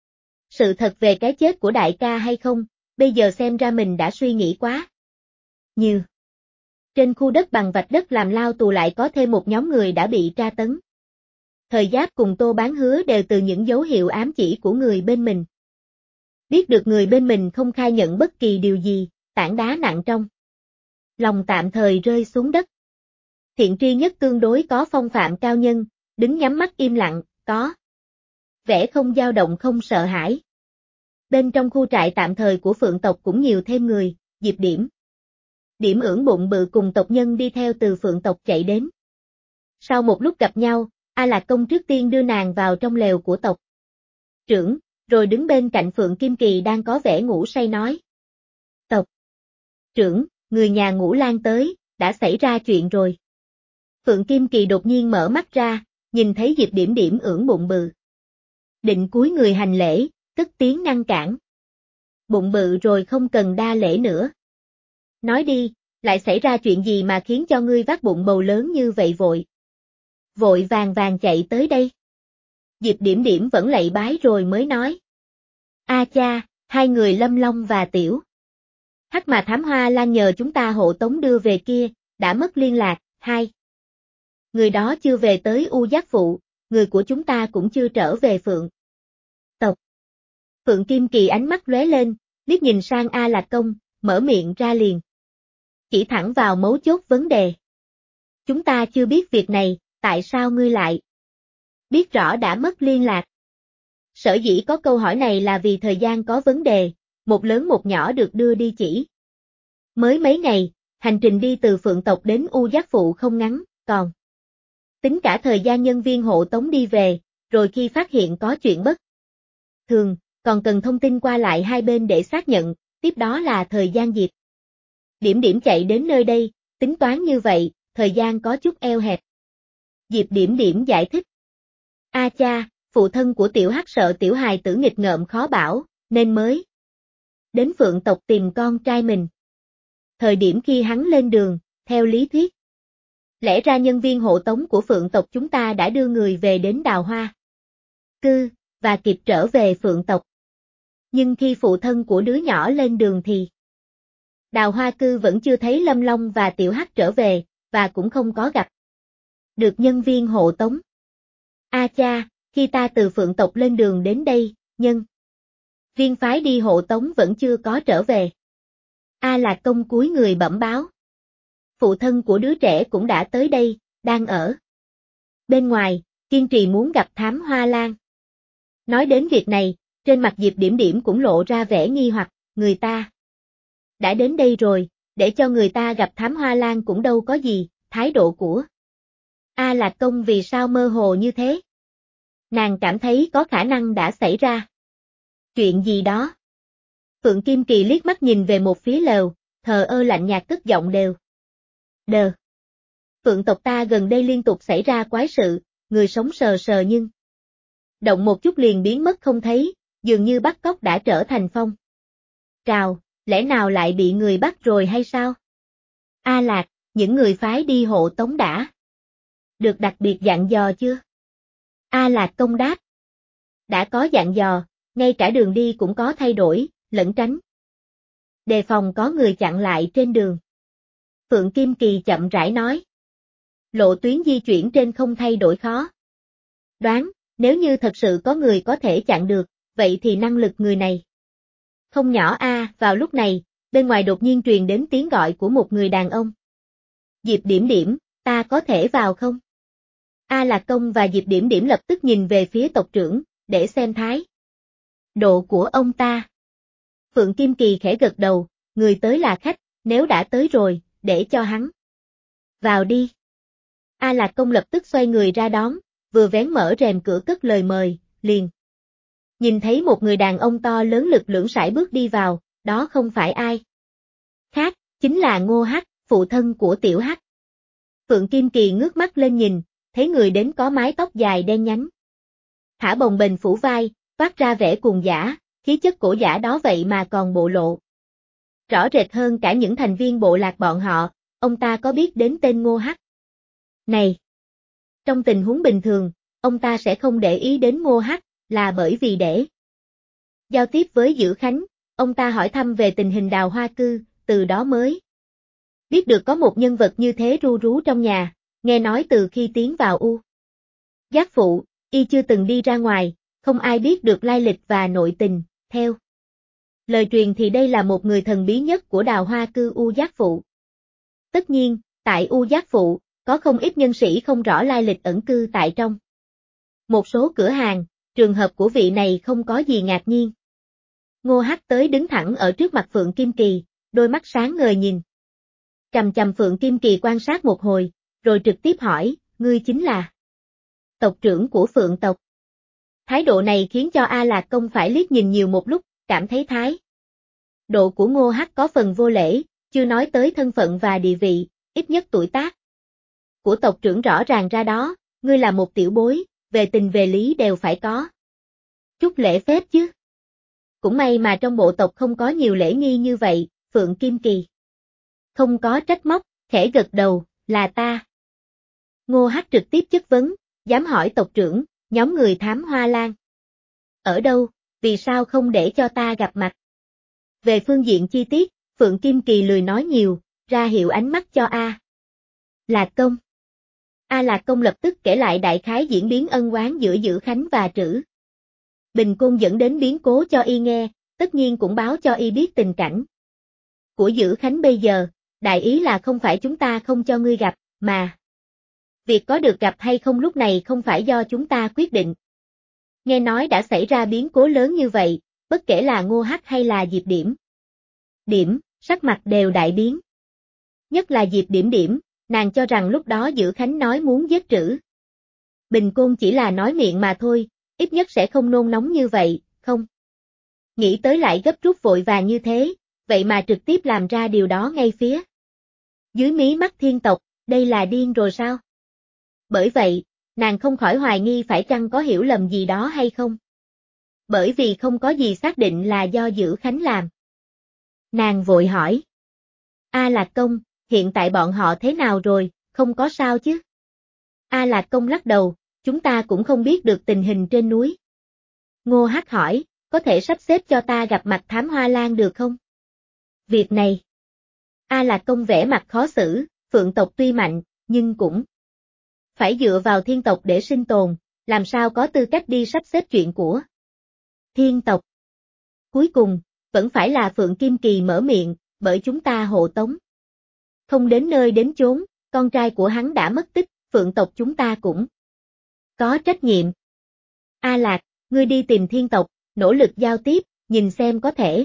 sự thật về cái chết của đại ca hay không, bây giờ xem ra mình đã suy nghĩ quá nhiều. Trên khu đất bằng vạch đất làm lao tù lại có thêm một nhóm người đã bị tra tấn. Thời Giáp cùng Tô Bán Hứa đều từ những dấu hiệu ám chỉ của người bên mình. Biết được người bên mình không khai nhận bất kỳ điều gì, tảng đá nặng trong lòng tạm thời rơi xuống đất. Thiện tri nhất tương đối có phong phạm cao nhân, đứng nhắm mắt im lặng, có vẻ không dao động không sợ hãi. Bên trong khu trại tạm thời của Phượng tộc cũng nhiều thêm người, Diệp Điểm. Điểm ưỡn bụng bự cùng tộc nhân đi theo từ Phượng tộc chạy đến. Sau một lúc gặp nhau, A Lạc Công trước tiên đưa nàng vào trong lều của tộc trưởng, rồi đứng bên cạnh Phượng Kim Kỳ đang có vẻ ngủ say nói. Tộc trưởng, người nhà Ngũ Lang tới, đã xảy ra chuyện rồi. Phượng Kim Kỳ đột nhiên mở mắt ra, nhìn thấy Diệp Điểm Điểm ưỡn bụng bự. Định cúi người hành lễ, cất tiếng ngăn cản. Bụng bự rồi không cần đa lễ nữa. Nói đi, lại xảy ra chuyện gì mà khiến cho ngươi vác bụng bầu lớn như vậy vội? Vội vàng vàng chạy tới đây. Diệp Điểm Điểm vẫn lạy bái rồi mới nói. A cha, hai người Lâm Long và Tiểu Hắc mà thám hoa lan nhờ chúng ta hộ tống đưa về kia, đã mất liên lạc, hai người đó chưa về tới U Giác Phụ, người của chúng ta cũng chưa trở về Phượng tộc. Phượng Kim Kỳ ánh mắt lóe lên, liếc nhìn sang A Lạc Công, mở miệng ra liền. Chỉ thẳng vào mấu chốt vấn đề. Chúng ta chưa biết việc này, tại sao ngươi lại biết rõ đã mất liên lạc? Sở dĩ có câu hỏi này là vì thời gian có vấn đề, một lớn một nhỏ được đưa đi chỉ. Mới mấy ngày, hành trình đi từ Phượng tộc đến U Giác Phụ không ngắn, còn tính cả thời gian nhân viên hộ tống đi về, rồi khi phát hiện có chuyện bất thường, còn cần thông tin qua lại hai bên để xác nhận, tiếp đó là thời gian Diệp Điểm Điểm chạy đến nơi đây, tính toán như vậy, thời gian có chút eo hẹp. Diệp Điểm Điểm giải thích. A cha, phụ thân của Tiểu Hắc sợ tiểu hài tử nghịch ngợm khó bảo, nên mới đến Phượng tộc tìm con trai mình. Thời điểm khi hắn lên đường, theo lý thuyết, lẽ ra nhân viên hộ tống của Phượng tộc chúng ta đã đưa người về đến Đào Hoa Cư, và kịp trở về Phượng tộc. Nhưng khi phụ thân của đứa nhỏ lên đường thì Đào Hoa Cư vẫn chưa thấy Lâm Long và Tiểu Hắc trở về, và cũng không có gặp được nhân viên hộ tống. A cha, khi ta từ Phượng tộc lên đường đến đây, nhân viên phái đi hộ tống vẫn chưa có trở về. A Lạc Công cúi người bẩm báo. Phụ thân của đứa trẻ cũng đã tới đây, đang ở bên ngoài, kiên trì muốn gặp Thám Hoa Lan. Nói đến việc này, trên mặt Diệp Điểm Điểm cũng lộ ra vẻ nghi hoặc, người ta đã đến đây rồi, để cho người ta gặp Thám Hoa Lan cũng đâu có gì, thái độ của A Lạc Công vì sao mơ hồ như thế? Nàng cảm thấy có khả năng đã xảy ra chuyện gì đó. Phượng Kim Kỳ liếc mắt nhìn về một phía lều, thờ ơ lạnh nhạt cất giọng đều. Đờ. Phượng tộc ta gần đây liên tục xảy ra quái sự, người sống sờ sờ nhưng động một chút liền biến mất không thấy, dường như bắt cóc đã trở thành phong trào, lẽ nào lại bị người bắt rồi hay sao? A Lạc, những người phái đi hộ tống đã được đặc biệt dặn dò chưa? A Lạc Công đáp. Đã có dặn dò, ngay cả đường đi cũng có thay đổi, lẩn tránh đề phòng có người chặn lại trên đường. Phượng Kim Kỳ chậm rãi nói. Lộ tuyến di chuyển trên không thay đổi khó đoán, nếu như thật sự có người có thể chặn được, vậy thì năng lực người này không nhỏ a. Vào lúc này, bên ngoài đột nhiên truyền đến tiếng gọi của một người đàn ông. Diệp Điểm Điểm, ta có thể vào không? A Lạc Công và Diệp Điểm Điểm lập tức nhìn về phía tộc trưởng, để xem thái độ của ông ta. Phượng Kim Kỳ khẽ gật đầu, người tới là khách, nếu đã tới rồi, để cho hắn vào đi. A Lạc Công lập tức xoay người ra đón, vừa vén mở rèm cửa cất lời mời, liền nhìn thấy một người đàn ông to lớn lực lưỡng sải bước đi vào, đó không phải ai khác, chính là Ngô Hắc, phụ thân của Tiểu Hắc. Phượng Kim Kỳ ngước mắt lên nhìn, thấy người đến có mái tóc dài đen nhánh, thả bồng bềnh phủ vai, toát ra vẻ cuồng dã, khí chất cổ giả đó vậy mà còn bộ lộ rõ rệt hơn cả những thành viên bộ lạc bọn họ. Ông ta có biết đến tên Ngô Hắc này? Trong tình huống bình thường, ông ta sẽ không để ý đến Ngô Hắc, là bởi vì để giao tiếp với Dữ Khánh, ông ta hỏi thăm về tình hình Đào Hoa Cư, từ đó mới biết được có một nhân vật như thế ru rú trong nhà, nghe nói từ khi tiến vào U Giác Phụ, y chưa từng đi ra ngoài, không ai biết được lai lịch và nội tình, theo lời truyền thì đây là một người thần bí nhất của Đào Hoa Cư U Giác Phụ. Tất nhiên, tại U Giác Phụ, có không ít nhân sĩ không rõ lai lịch ẩn cư tại trong một số cửa hàng, trường hợp của vị này không có gì ngạc nhiên. Ngô Hắc tới đứng thẳng ở trước mặt Phượng Kim Kỳ, đôi mắt sáng ngời nhìn chằm chằm Phượng Kim Kỳ quan sát một hồi, rồi trực tiếp hỏi, ngươi chính là tộc trưởng của Phượng tộc. Thái độ này khiến cho A Lạc Công phải liếc nhìn nhiều một lúc, cảm thấy thái độ của Ngô Hắc có phần vô lễ, chưa nói tới thân phận và địa vị, ít nhất tuổi tác của tộc trưởng rõ ràng ra đó, ngươi là một tiểu bối, về tình về lý đều phải có chút lễ phép chứ. Cũng may mà trong bộ tộc không có nhiều lễ nghi như vậy, Phượng Kim Kỳ không có trách móc, khẽ gật đầu, là ta. Ngô Hắc trực tiếp chất vấn, dám hỏi tộc trưởng, nhóm người Thám Hoa Lan ở đâu, vì sao không để cho ta gặp mặt? Về phương diện chi tiết, Phượng Kim Kỳ lười nói nhiều, ra hiệu ánh mắt cho A Lạc Công. A Lạc Công lập tức kể lại đại khái diễn biến ân oán giữa Dữ Khánh và Trữ Bình Côn dẫn đến biến cố cho y nghe, tất nhiên cũng báo cho y biết tình cảnh của Dữ Khánh bây giờ, đại ý là không phải chúng ta không cho ngươi gặp, mà việc có được gặp hay không lúc này không phải do chúng ta quyết định. Nghe nói đã xảy ra biến cố lớn như vậy, bất kể là Ngô Hắc hay là Diệp Điểm, sắc mặt đều đại biến. Nhất là Diệp Điểm, nàng cho rằng lúc đó Dữ Khánh nói muốn giết Trữ Bình Côn chỉ là nói miệng mà thôi, ít nhất sẽ không nôn nóng như vậy, không nghĩ tới lại gấp rút vội vàng như thế, vậy mà trực tiếp làm ra điều đó ngay phía dưới mí mắt thiên tộc, đây là điên rồi sao? Bởi vậy, nàng không khỏi hoài nghi phải chăng có hiểu lầm gì đó hay không? Bởi vì không có gì xác định là do Dữ Khánh làm. Nàng vội hỏi. A Lạc Công, hiện tại bọn họ thế nào rồi, không có sao chứ? A Lạc Công lắc đầu, chúng ta cũng không biết được tình hình trên núi. Ngô Hắc hỏi, có thể sắp xếp cho ta gặp mặt Thám Hoa Lan được không? Việc này. A Lạc Công vẻ mặt khó xử, Phượng tộc tuy mạnh, nhưng cũng phải dựa vào thiên tộc để sinh tồn, làm sao có tư cách đi sắp xếp chuyện của thiên tộc. Cuối cùng, vẫn phải là Phượng Kim Kỳ mở miệng, bởi chúng ta hộ tống. Không đến nơi đến chốn, con trai của hắn đã mất tích, Phượng tộc chúng ta cũng có trách nhiệm. A Lạc, ngươi đi tìm thiên tộc, nỗ lực giao tiếp, nhìn xem có thể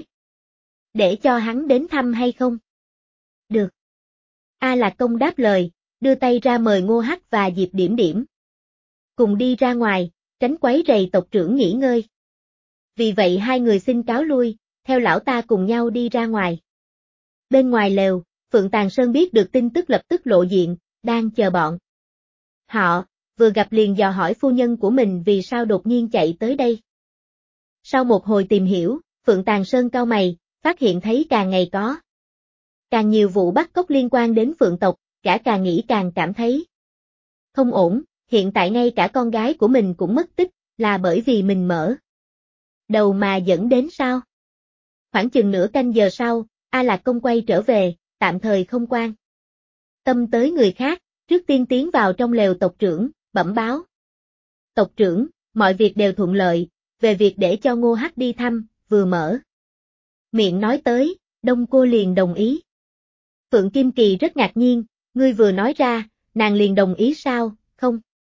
để cho hắn đến thăm hay không. Được. A Lạc Công đáp lời, đưa tay ra mời Ngô Hắc và Diệp Điểm Điểm. Cùng đi ra ngoài, tránh quấy rầy tộc trưởng nghỉ ngơi. Vì vậy hai người xin cáo lui, theo lão ta cùng nhau đi ra ngoài. Bên ngoài lều, Phượng Tàn Sơn biết được tin tức lập tức lộ diện, đang chờ bọn họ, vừa gặp liền dò hỏi phu nhân của mình vì sao đột nhiên chạy tới đây. Sau một hồi tìm hiểu, Phượng Tàn Sơn cau mày, phát hiện thấy càng ngày có càng nhiều vụ bắt cóc liên quan đến Phượng tộc, gã càng nghĩ càng cảm thấy không ổn, hiện tại ngay cả con gái của mình cũng mất tích, là bởi vì mình mở đầu mà dẫn đến sao? Khoảng chừng nửa canh giờ sau, A Lạc Công quay trở về, tạm thời không quan tâm tới người khác, trước tiên tiến vào trong lều tộc trưởng, bẩm báo. Tộc trưởng, mọi việc đều thuận lợi, về việc để cho Ngô Hắc đi thăm, vừa mở miệng nói tới, Đông cô liền đồng ý. Phượng Kim Kỳ rất ngạc nhiên, ngươi vừa nói ra, nàng liền đồng ý sao, không?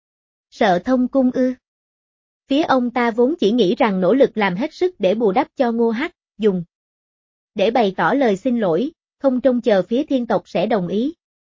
Sợ thông cung ư? Phía ông ta vốn chỉ nghĩ rằng nỗ lực làm hết sức để bù đắp cho Ngô Hắc, dùng để bày tỏ lời xin lỗi, không trông chờ phía thiên tộc sẽ đồng ý.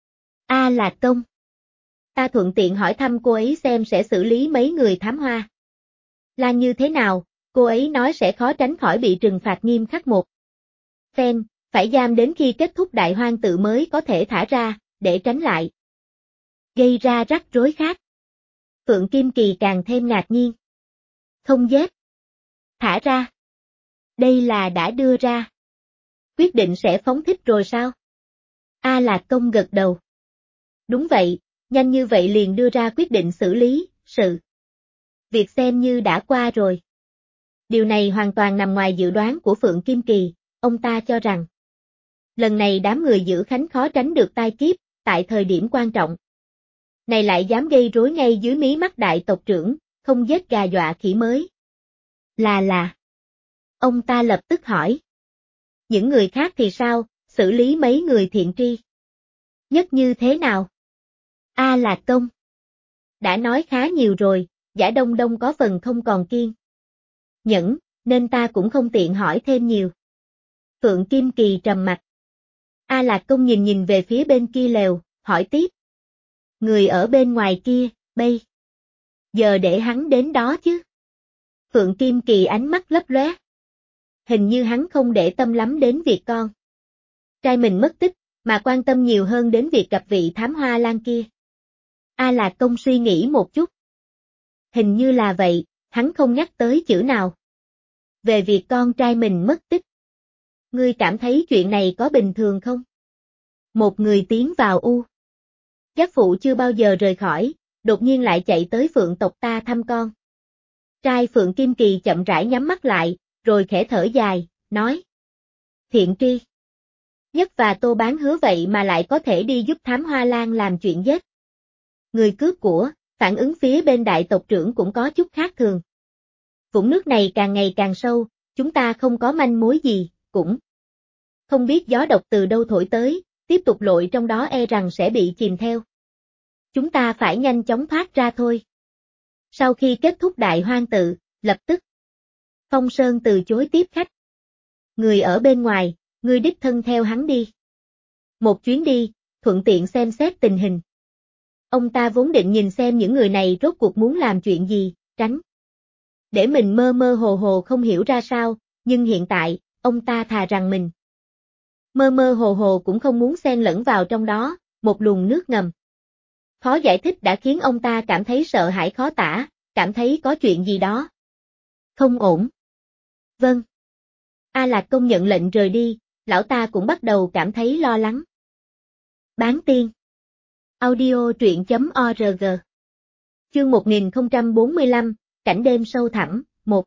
A Lạc Công. Ta thuận tiện hỏi thăm cô ấy xem sẽ xử lý mấy người thám hoa Lan như thế nào, cô ấy nói sẽ khó tránh khỏi bị trừng phạt nghiêm khắc một phen, phải giam đến khi kết thúc đại hoang tự mới có thể thả ra, để tránh lại gây ra rắc rối khác. Phượng Kim Kỳ càng thêm ngạc nhiên. Không giết. Thả ra. Đây là đã đưa ra. Quyết định sẽ phóng thích rồi sao? A Lạc Công gật đầu. Đúng vậy, nhanh như vậy liền đưa ra quyết định xử lý, sự việc xem như đã qua rồi. Điều này hoàn toàn nằm ngoài dự đoán của Phượng Kim Kỳ, ông ta cho rằng lần này đám người giữ Khánh khó tránh được tai kiếp, tại thời điểm quan trọng này lại dám gây rối ngay dưới mí mắt đại tộc trưởng, không giết gà dọa khỉ mới. Là. Ông ta lập tức hỏi. Những người khác thì sao, xử lý mấy người thiện tri nhất như thế nào? A Lạc Công. Đã nói khá nhiều rồi, Giả Đông Đông có phần không còn kiên nhẫn, nên ta cũng không tiện hỏi thêm nhiều. Phượng Kim Kỳ trầm mặt. A Lạc Công nhìn về phía bên kia lều, hỏi tiếp. Người ở bên ngoài kia, bây giờ để hắn đến đó chứ? Phượng Kim Kỳ ánh mắt lấp lóe. Hình như hắn không để tâm lắm đến việc con trai mình mất tích, mà quan tâm nhiều hơn đến việc gặp vị thám hoa lan kia. A Lạc Công suy nghĩ một chút. Hình như là vậy, hắn không nhắc tới chữ nào về việc con trai mình mất tích. Ngươi cảm thấy chuyện này có bình thường không? Một người tiến vào giác phụ chưa bao giờ rời khỏi, đột nhiên lại chạy tới Phượng tộc ta thăm con trai. Phượng Kim Kỳ chậm rãi nhắm mắt lại, rồi khẽ thở dài, nói. Thiện tri nhất và Tô Bán hứa vậy mà lại có thể đi giúp thám hoa lan làm chuyện giết người cướp của, phản ứng phía bên đại tộc trưởng cũng có chút khác thường. Vũng nước này càng ngày càng sâu, chúng ta không có manh mối gì, cũng không biết gió độc từ đâu thổi tới, tiếp tục lội trong đó e rằng sẽ bị chìm theo. Chúng ta phải nhanh chóng thoát ra thôi. Sau khi kết thúc đại hoang tự, lập tức Phong Sơn từ chối tiếp khách. Người ở bên ngoài, ngươi đích thân theo hắn đi. Một chuyến đi, thuận tiện xem xét tình hình. Ông ta vốn định nhìn xem những người này rốt cuộc muốn làm chuyện gì, tránh để mình mơ mơ hồ hồ không hiểu ra sao, nhưng hiện tại, ông ta thà rằng mình mơ mơ hồ hồ cũng không muốn xen lẫn vào trong đó, một luồng nước ngầm. Khó giải thích đã khiến ông ta cảm thấy sợ hãi khó tả, cảm thấy có chuyện gì đó không ổn. Vâng. A Lạc Công nhận lệnh rời đi, lão ta cũng bắt đầu cảm thấy lo lắng. Bán tiên. Audio truyện.org. Chương 1045, cảnh đêm sâu thẳm, 1.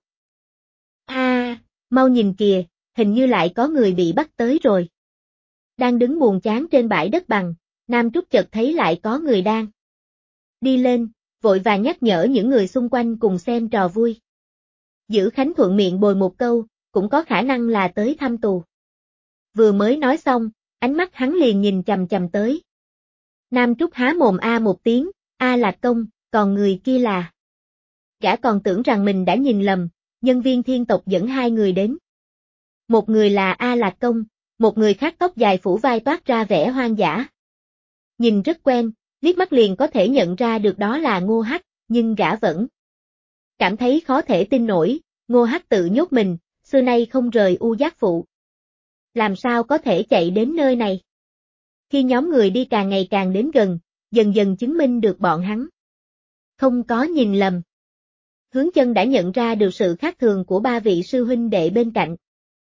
Mau nhìn kìa, hình như lại có người bị bắt tới rồi. Đang đứng buồn chán trên bãi đất bằng, Nam Trúc chợt thấy lại có người đang đi lên, vội vàng nhắc nhở những người xung quanh cùng xem trò vui. Dữ Khánh thuận miệng bồi một câu, cũng có khả năng là tới thăm tù. Vừa mới nói xong, ánh mắt hắn liền nhìn chằm chằm tới. Nam Trúc há mồm một tiếng, Lạc Công, còn người kia là... Gã còn tưởng rằng mình đã nhìn lầm, nhân viên thiên tộc dẫn hai người đến. Một người là Lạc Công, một người khác tóc dài phủ vai toát ra vẻ hoang dã. Nhìn rất quen, liếc mắt liền có thể nhận ra được đó là Ngô Hắc, nhưng gã vẫn cảm thấy khó thể tin nổi, Ngô Hắc tự nhốt mình, xưa nay không rời U Giác Phụ. Làm sao có thể chạy đến nơi này? Khi nhóm người đi càng ngày càng đến gần, dần dần chứng minh được bọn hắn không có nhìn lầm. Hướng Chân đã nhận ra được sự khác thường của ba vị sư huynh đệ bên cạnh.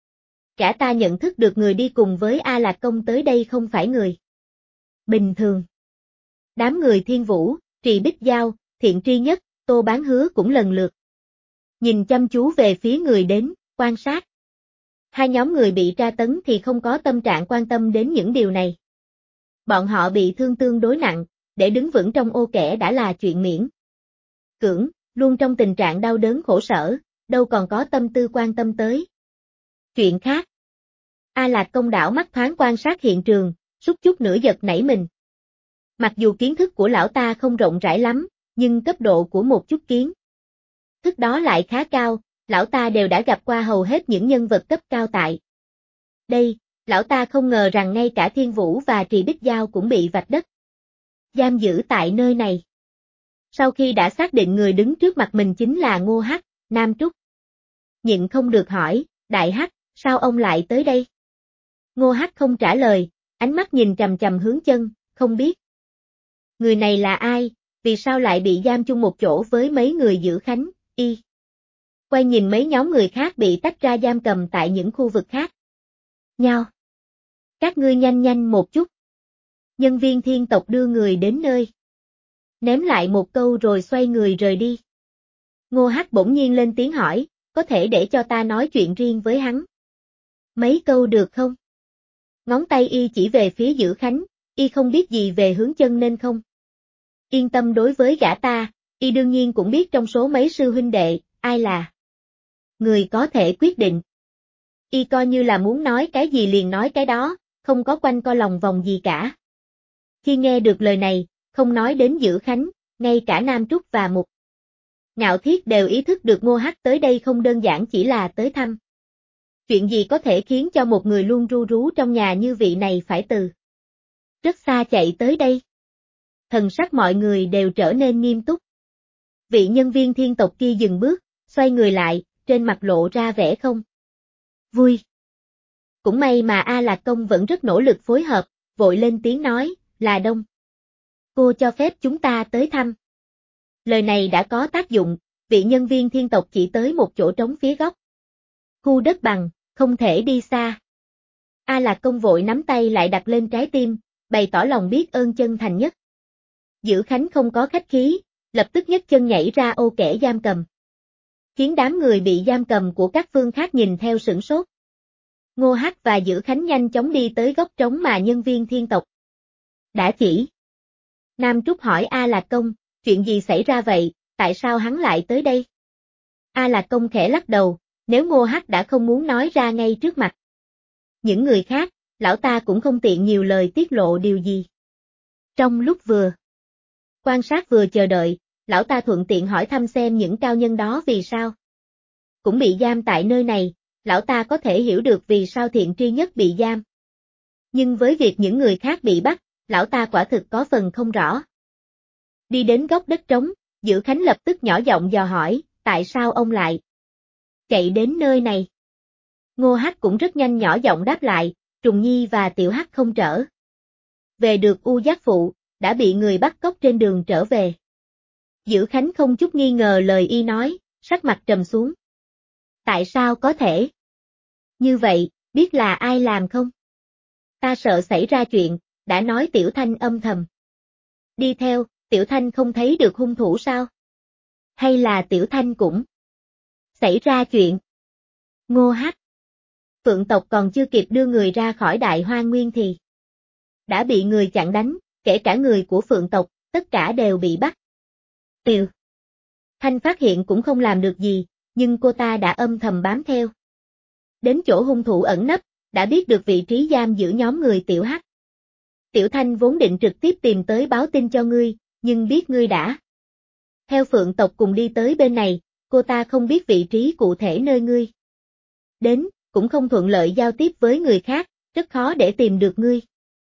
Gã ta nhận thức được người đi cùng với Lạc Công tới đây không phải người bình thường. Đám người Thiên Vũ, Trì Bích Giao, Thiện Tri Nhất, Tô Bán Hứa cũng lần lượt nhìn chăm chú về phía người đến, quan sát. Hai nhóm người bị tra tấn thì không có tâm trạng quan tâm đến những điều này. Bọn họ bị thương tương đối nặng, để đứng vững trong ô kẽ đã là chuyện miễn cưỡng, luôn trong tình trạng đau đớn khổ sở, đâu còn có tâm tư quan tâm tới chuyện khác. Lạc Công đảo mắt thoáng quan sát hiện trường, xúc chút nữa giật nảy mình. Mặc dù kiến thức của lão ta không rộng rãi lắm, nhưng cấp độ của một chút kiến thức đó lại khá cao, lão ta đều đã gặp qua hầu hết những nhân vật cấp cao tại đây, lão ta không ngờ rằng ngay cả Thiên Vũ và Trì Bích Giao cũng bị vạch đất giam giữ tại nơi này. Sau khi đã xác định người đứng trước mặt mình chính là Ngô Hắc, Nam Trúc nhịn không được hỏi, Đại Hắc, sao ông lại tới đây? Ngô Hắc không trả lời, ánh mắt nhìn chằm chằm Hướng Chân, không biết người này là ai, vì sao lại bị giam chung một chỗ với mấy người Dữ Khánh, quay nhìn mấy nhóm người khác bị tách ra giam cầm tại những khu vực khác nhau. Các ngươi nhanh nhanh một chút. Nhân viên thiên tộc đưa người đến nơi. Ném lại một câu rồi xoay người rời đi. Ngô Hắc bỗng nhiên lên tiếng hỏi, có thể để cho ta nói chuyện riêng với hắn mấy câu được không? Ngón tay chỉ về phía Dữ Khánh, không biết gì về Hướng Chân nên không yên tâm đối với gã ta, đương nhiên cũng biết trong số mấy sư huynh đệ, ai là người có thể quyết định. Coi như là muốn nói cái gì liền nói cái đó, không có quanh co lòng vòng gì cả. Khi nghe được lời này, không nói đến Dữ Khánh, ngay cả Nam Trúc và Mục Ngạo Thiết đều ý thức được Ngô Hắc tới đây không đơn giản chỉ là tới thăm. Chuyện gì có thể khiến cho một người luôn ru rú trong nhà như vị này phải từ rất xa chạy tới đây? Thần sắc mọi người đều trở nên nghiêm túc. Vị nhân viên thiên tộc kia dừng bước, xoay người lại, trên mặt lộ ra vẻ không vui. Cũng may mà Lạc Công vẫn rất nỗ lực phối hợp, vội lên tiếng nói, là Đông. Cô cho phép chúng ta tới thăm. Lời này đã có tác dụng, vị nhân viên thiên tộc chỉ tới một chỗ trống phía góc khu đất bằng, không thể đi xa. Lạc Công vội nắm tay lại đặt lên trái tim, bày tỏ lòng biết ơn chân thành nhất. Dữ Khánh không có khách khí, lập tức nhấc chân nhảy ra ô kẽ giam cầm. Khiến đám người bị giam cầm của các phương khác nhìn theo sửng sốt. Ngô Hắc và Dữ Khánh nhanh chóng đi tới góc trống mà nhân viên thiên tộc đã chỉ. Nam Trúc hỏi Lạc Công, chuyện gì xảy ra vậy, tại sao hắn lại tới đây? Lạc Công khẽ lắc đầu, nếu Ngô Hắc đã không muốn nói ra ngay trước mặt những người khác, lão ta cũng không tiện nhiều lời tiết lộ điều gì. Trong lúc vừa quan sát vừa chờ đợi, lão ta thuận tiện hỏi thăm xem những cao nhân đó vì sao cũng bị giam tại nơi này, lão ta có thể hiểu được vì sao Thiện Tri Nhất bị giam. Nhưng với việc những người khác bị bắt, lão ta quả thực có phần không rõ. Đi đến góc đất trống, Dữ Khánh lập tức nhỏ giọng dò hỏi, tại sao ông lại chạy đến nơi này? Ngô Hắc cũng rất nhanh nhỏ giọng đáp lại, Trùng Nhi và Tiểu Hắc không trở về được U Giác Phụ, đã bị người bắt cóc trên đường trở về. Dữ Khánh không chút nghi ngờ lời nói, sắc mặt trầm xuống. Tại sao có thể như vậy? Biết là ai làm không? Ta sợ xảy ra chuyện, đã nói Tiểu Thanh âm thầm. Đi theo, Tiểu Thanh không thấy được hung thủ sao? Hay là Tiểu Thanh cũng xảy ra chuyện? Ngô Hắc. Phượng tộc còn chưa kịp đưa người ra khỏi Đại Hoang Nguyên thì đã bị người chặn đánh, kể cả người của Phượng tộc, tất cả đều bị bắt. Tiểu Thanh phát hiện cũng không làm được gì, nhưng cô ta đã âm thầm bám theo. Đến chỗ hung thủ ẩn nấp, đã biết được vị trí giam giữ nhóm người Tiểu Hắc. Tiểu Thanh vốn định trực tiếp tìm tới báo tin cho ngươi, nhưng biết ngươi đã theo Phượng tộc cùng đi tới bên này, cô ta không biết vị trí cụ thể nơi ngươi đến, cũng không thuận lợi giao tiếp với người khác, rất khó để tìm được ngươi.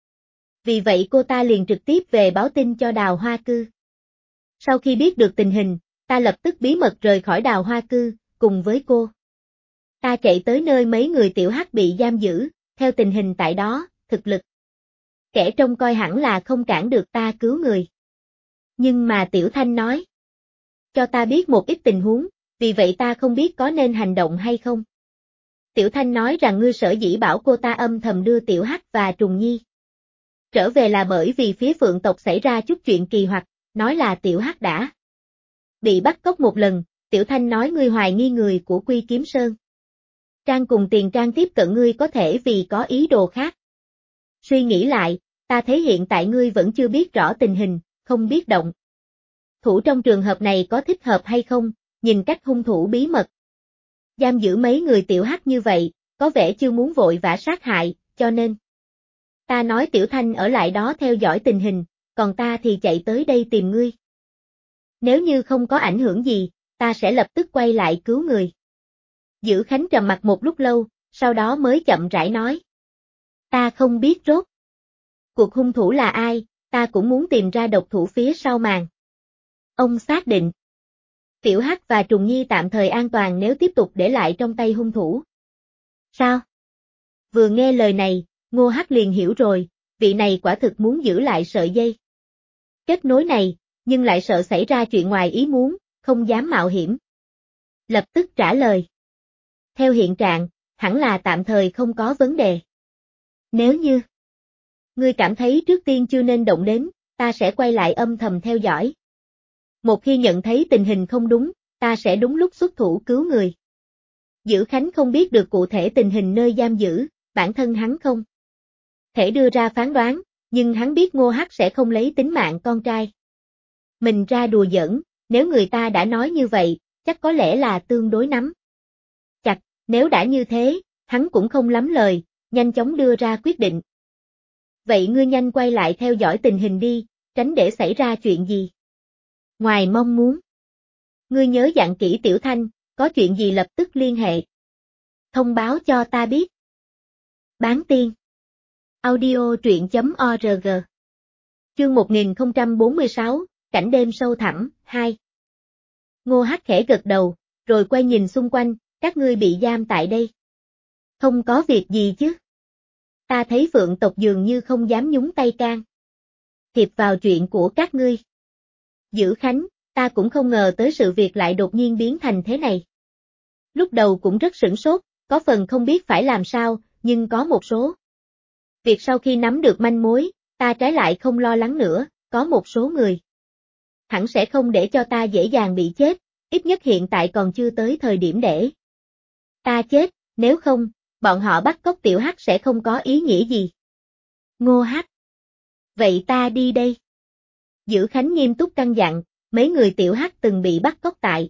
Vì vậy cô ta liền trực tiếp về báo tin cho Đào Hoa Cư. Sau khi biết được tình hình, ta lập tức bí mật rời khỏi Đào Hoa Cư, cùng với cô. Ta chạy tới nơi mấy người Tiểu Hắc bị giam giữ, theo tình hình tại đó, thực lực kẻ trông coi hẳn là không cản được ta cứu người. Nhưng mà Tiểu Thanh nói cho ta biết một ít tình huống, vì vậy ta không biết có nên hành động hay không. Tiểu Thanh nói rằng ngươi sở dĩ bảo cô ta âm thầm đưa Tiểu Hắc và Trùng Nhi trở về là bởi vì phía Phượng tộc xảy ra chút chuyện kỳ hoặc, nói là Tiểu Hắc đã bị bắt cóc một lần. Tiểu Thanh nói ngươi hoài nghi người của Quy Kiếm Sơn Trang cùng Tiền Trang tiếp cận ngươi có thể vì có ý đồ khác. Suy nghĩ lại, ta thấy hiện tại ngươi vẫn chưa biết rõ tình hình, không biết động thủ trong trường hợp này có thích hợp hay không, nhìn cách hung thủ bí mật giam giữ mấy người Tiểu Hắc như vậy, có vẻ chưa muốn vội vã sát hại, cho nên ta nói Tiểu Thanh ở lại đó theo dõi tình hình, còn ta thì chạy tới đây tìm ngươi. Nếu như không có ảnh hưởng gì, ta sẽ lập tức quay lại cứu người. Dữ Khánh trầm mặt một lúc lâu, sau đó mới chậm rãi nói. Ta không biết rốt cuộc hung thủ là ai, ta cũng muốn tìm ra độc thủ phía sau màn. Ông xác định Tiểu Hắc và Trùng Nhi tạm thời an toàn nếu tiếp tục để lại trong tay hung thủ. Sao? Vừa nghe lời này, Ngô Hắc liền hiểu rồi, vị này quả thực muốn giữ lại sợi dây kết nối này, nhưng lại sợ xảy ra chuyện ngoài ý muốn, không dám mạo hiểm. Lập tức trả lời. Theo hiện trạng, hẳn là tạm thời không có vấn đề. Nếu như ngươi cảm thấy trước tiên chưa nên động đến, ta sẽ quay lại âm thầm theo dõi. Một khi nhận thấy tình hình không đúng, ta sẽ đúng lúc xuất thủ cứu người. Dữ Khánh không biết được cụ thể tình hình nơi giam giữ, bản thân hắn không thể đưa ra phán đoán, nhưng hắn biết Ngô Hắc sẽ không lấy tính mạng con trai mình ra đùa giỡn, nếu người ta đã nói như vậy, chắc có lẽ là tương đối nắm chặt, nếu đã như thế, hắn cũng không lắm lời, nhanh chóng đưa ra quyết định. Vậy ngươi nhanh quay lại theo dõi tình hình đi, tránh để xảy ra chuyện gì ngoài mong muốn. Ngươi nhớ dặn kỹ Tiểu Thanh, có chuyện gì lập tức liên hệ thông báo cho ta biết. Bán tiên audio truyện.org. Chương 1046, cảnh đêm sâu thẳm, 2. Ngô Hắc khẽ gật đầu, rồi quay nhìn xung quanh, các ngươi bị giam tại đây. Không có việc gì chứ? Ta thấy Phượng tộc dường như không dám nhúng tay can thiệp vào chuyện của các ngươi. Dữ Khánh, ta cũng không ngờ tới sự việc lại đột nhiên biến thành thế này. Lúc đầu cũng rất sửng sốt, có phần không biết phải làm sao, nhưng có một số việc sau khi nắm được manh mối, ta trái lại không lo lắng nữa, có một số người hẳn sẽ không để cho ta dễ dàng bị chết, ít nhất hiện tại còn chưa tới thời điểm để ta chết, nếu không, bọn họ bắt cóc Tiểu Hắc sẽ không có ý nghĩa gì. Ngô Hắc. Vậy ta đi đây. Dữ Khánh nghiêm túc căn dặn, mấy người Tiểu Hắc từng bị bắt cóc tại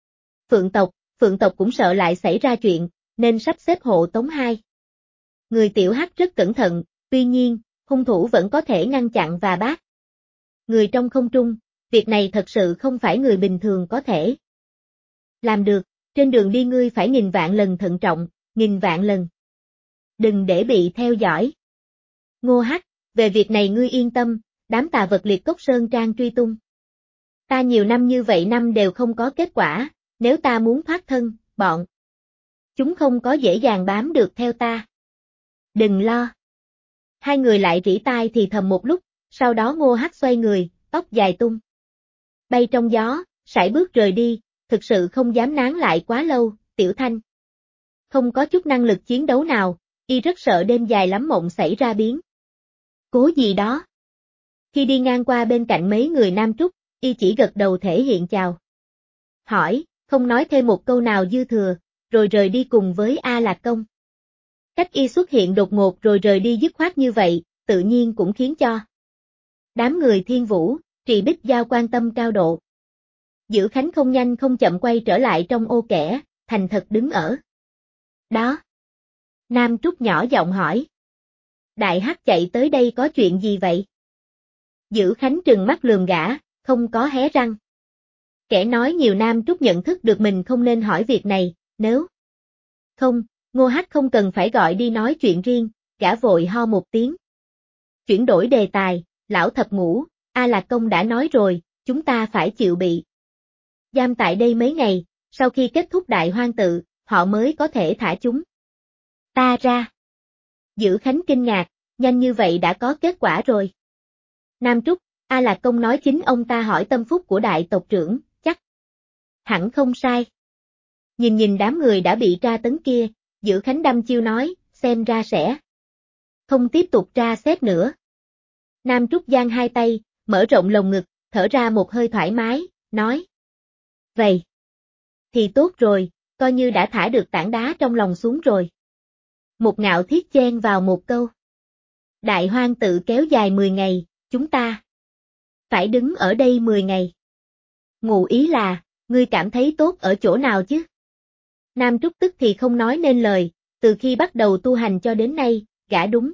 Phượng tộc cũng sợ lại xảy ra chuyện, nên sắp xếp hộ tống hai người Tiểu Hắc rất cẩn thận, tuy nhiên, hung thủ vẫn có thể ngăn chặn và bắt người trong không trung, việc này thật sự không phải người bình thường có thể làm được, trên đường đi ngươi phải nghìn vạn lần thận trọng, nghìn vạn lần đừng để bị theo dõi. Ngô Hắc, về việc này ngươi yên tâm, đám tà vật liệt cốc sơn trang truy tung ta nhiều năm như vậy năm đều không có kết quả, nếu ta muốn thoát thân, bọn chúng không có dễ dàng bám được theo ta. Đừng lo. Hai người lại rỉ tai thì thầm một lúc, sau đó Ngô Hắc xoay người, tóc dài tung bay trong gió, sải bước rời đi, thực sự không dám nán lại quá lâu. Tiểu Thanh không có chút năng lực chiến đấu nào, y rất sợ đêm dài lắm mộng xảy ra biến cố gì đó. Khi đi ngang qua bên cạnh mấy người Nam Trúc, y chỉ gật đầu thể hiện chào hỏi, không nói thêm một câu nào dư thừa, rồi rời đi cùng với A Lạc Công. Cách y xuất hiện đột ngột rồi rời đi dứt khoát như vậy, tự nhiên cũng khiến cho đám người Thiên Vũ, Trì Bích Giao quan tâm cao độ. Dữ Khánh không nhanh không chậm quay trở lại trong ô kẻ, thành thật đứng ở đó. Nam Trúc nhỏ giọng hỏi. Đại Hắc chạy tới đây có chuyện gì vậy? Dữ Khánh trừng mắt lườm gã, không có hé răng. Kẻ nói nhiều Nam Trúc nhận thức được mình không nên hỏi việc này, nếu không, Ngô Hắc không cần phải gọi đi nói chuyện riêng, gã vội ho một tiếng. Chuyển đổi đề tài, lão thập ngũ, A Lạc Công đã nói rồi, chúng ta phải chịu bị giam tại đây mấy ngày, sau khi kết thúc đại hoang tự, họ mới có thể thả chúng ta ra. Dữ Khánh kinh ngạc, nhanh như vậy đã có kết quả rồi. Nam Trúc, A Lạc Công nói chính ông ta hỏi tâm phúc của đại tộc trưởng, chắc hẳn không sai. Nhìn đám người đã bị tra tấn kia, Dữ Khánh đăm chiêu nói, xem ra sẽ không tiếp tục tra xét nữa. Nam Trúc giang hai tay, mở rộng lồng ngực, thở ra một hơi thoải mái, nói. Vậy thì tốt rồi, coi như đã thả được tảng đá trong lòng xuống rồi. Một Ngạo Thiết chen vào một câu. Đại hoang tự kéo dài 10 ngày, chúng ta phải đứng ở đây 10 ngày. Ngụ ý là, ngươi cảm thấy tốt ở chỗ nào chứ? Nam Trúc tức thì không nói nên lời, từ khi bắt đầu tu hành cho đến nay, gã đúng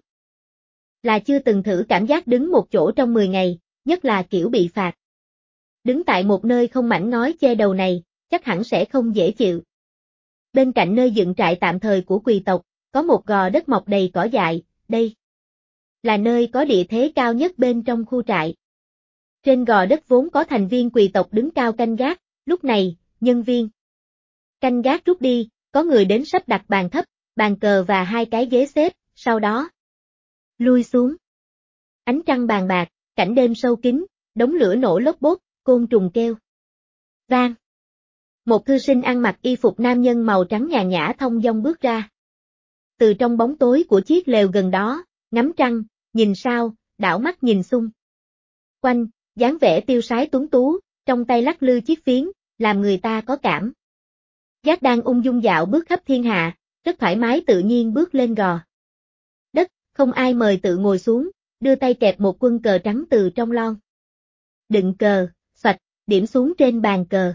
là chưa từng thử cảm giác đứng một chỗ trong 10 ngày, nhất là kiểu bị phạt. Đứng tại một nơi không mảnh ngói che đầu này, chắc hẳn sẽ không dễ chịu. Bên cạnh nơi dựng trại tạm thời của Quỳ tộc, có một gò đất mọc đầy cỏ dại, đây là nơi có địa thế cao nhất bên trong khu trại. Trên gò đất vốn có thành viên Quỳ tộc đứng cao canh gác, lúc này, nhân viên canh gác rút đi, có người đến sắp đặt bàn thấp, bàn cờ và hai cái ghế xếp, sau đó lui xuống. Ánh trăng bàn bạc, cảnh đêm sâu kín, đống lửa nổ lốp bốp, côn trùng kêu vang. Một thư sinh ăn mặc y phục nam nhân màu trắng nhàn nhã thong dong bước ra. Từ trong bóng tối của chiếc lều gần đó, ngắm trăng, nhìn sao, đảo mắt nhìn xung quanh, dáng vẻ tiêu sái tuấn tú, trong tay lắc lư chiếc phiến, làm người ta có cảm giác đang ung dung dạo bước khắp thiên hạ, rất thoải mái tự nhiên bước lên gò đất, không ai mời tự ngồi xuống, đưa tay kẹp một quân cờ trắng từ trong lon đựng cờ, xoạch, điểm xuống trên bàn cờ.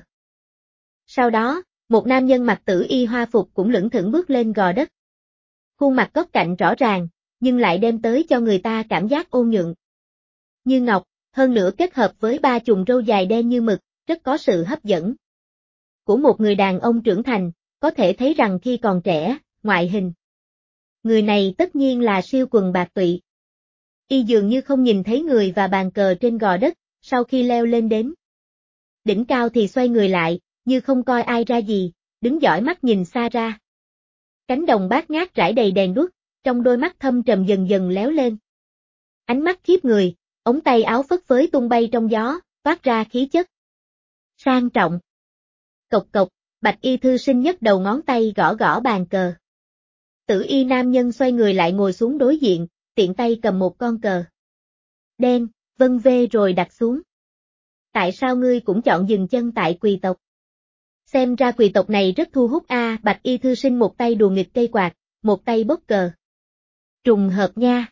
Sau đó, một nam nhân mặc tử y hoa phục cũng lững thững bước lên gò đất. Khuôn mặt góc cạnh rõ ràng, nhưng lại đem tới cho người ta cảm giác ôn nhuận như ngọc, hơn nữa kết hợp với ba chùm râu dài đen như mực, rất có sự hấp dẫn của một người đàn ông trưởng thành, có thể thấy rằng khi còn trẻ, ngoại hình người này tất nhiên là siêu quần bạc tụy. Y dường như không nhìn thấy người và bàn cờ trên gò đất, sau khi leo lên đến đỉnh cao thì xoay người lại, như không coi ai ra gì, đứng dõi mắt nhìn xa ra. Cánh đồng bát ngát rải đầy đèn đuốc, trong đôi mắt thâm trầm dần dần léo lên. Ánh mắt khiếp người, ống tay áo phất phới tung bay trong gió, phát ra khí chất sang trọng. Cộc cộc, bạch y thư sinh nhấc đầu ngón tay gõ gõ bàn cờ. Tử y nam nhân xoay người lại ngồi xuống đối diện, tiện tay cầm một con cờ đen, vân vê rồi đặt xuống. Tại sao ngươi cũng chọn dừng chân tại Quỳ tộc? Xem ra Quỳ tộc này rất thu hút a. Bạch y thư sinh một tay đùa nghịch cây quạt, một tay bốc cờ. Trùng hợp nha.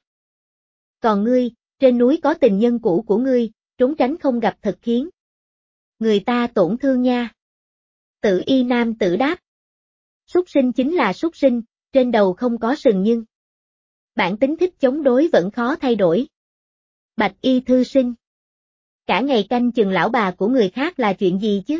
Còn ngươi, trên núi có tình nhân cũ của ngươi, trốn tránh không gặp thật khiến người ta tổn thương nha. Tử y nam tử đáp. Súc sinh chính là súc sinh, trên đầu không có sừng nhưng bản tính thích chống đối vẫn khó thay đổi. Bạch y thư sinh. Cả ngày canh chừng lão bà của người khác là chuyện gì chứ?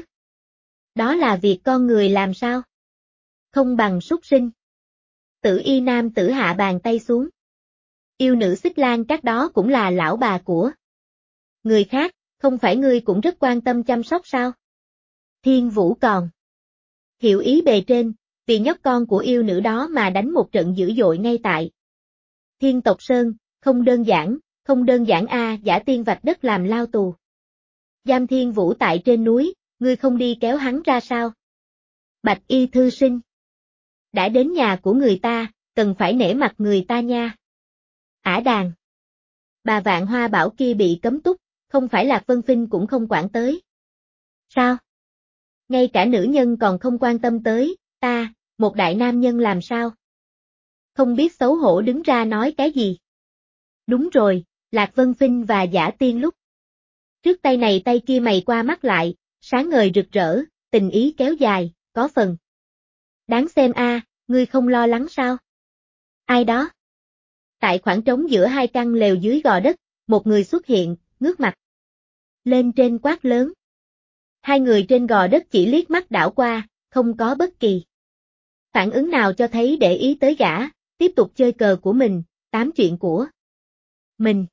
Đó là việc con người làm sao? Không bằng súc sinh. Tử y nam tử hạ bàn tay xuống. Yêu nữ Xích Lan các đó cũng là lão bà của người khác, không phải ngươi cũng rất quan tâm chăm sóc sao? Thiên Vũ còn hiểu ý bề trên, vì nhóc con của yêu nữ đó mà đánh một trận dữ dội ngay tại Thiên Tộc Sơn, không đơn giản a. Giả tiên vạch đất làm lao tù. Giam Thiên Vũ tại trên núi, ngươi không đi kéo hắn ra sao? Bạch y thư sinh. Đã đến nhà của người ta, cần phải nể mặt người ta nha. Ả đàn. Bà Vạn Hoa bảo kia bị cấm túc, không phải Lạc Vân Phinh cũng không quản tới. Sao? Ngay cả nữ nhân còn không quan tâm tới, ta, một đại nam nhân làm sao? Không biết xấu hổ đứng ra nói cái gì? Đúng rồi, Lạc Vân Phinh và Dã Tiên lúc trước tay này tay kia mày qua mắt lại, sáng ngời rực rỡ, tình ý kéo dài, có phần. Đáng xem a, ngươi không lo lắng sao? Ai đó? Tại khoảng trống giữa hai căn lều dưới gò đất, một người xuất hiện, ngước mặt lên trên quát lớn. Hai người trên gò đất chỉ liếc mắt đảo qua, không có bất kỳ phản ứng nào cho thấy để ý tới gã, tiếp tục chơi cờ của mình, tám chuyện của mình.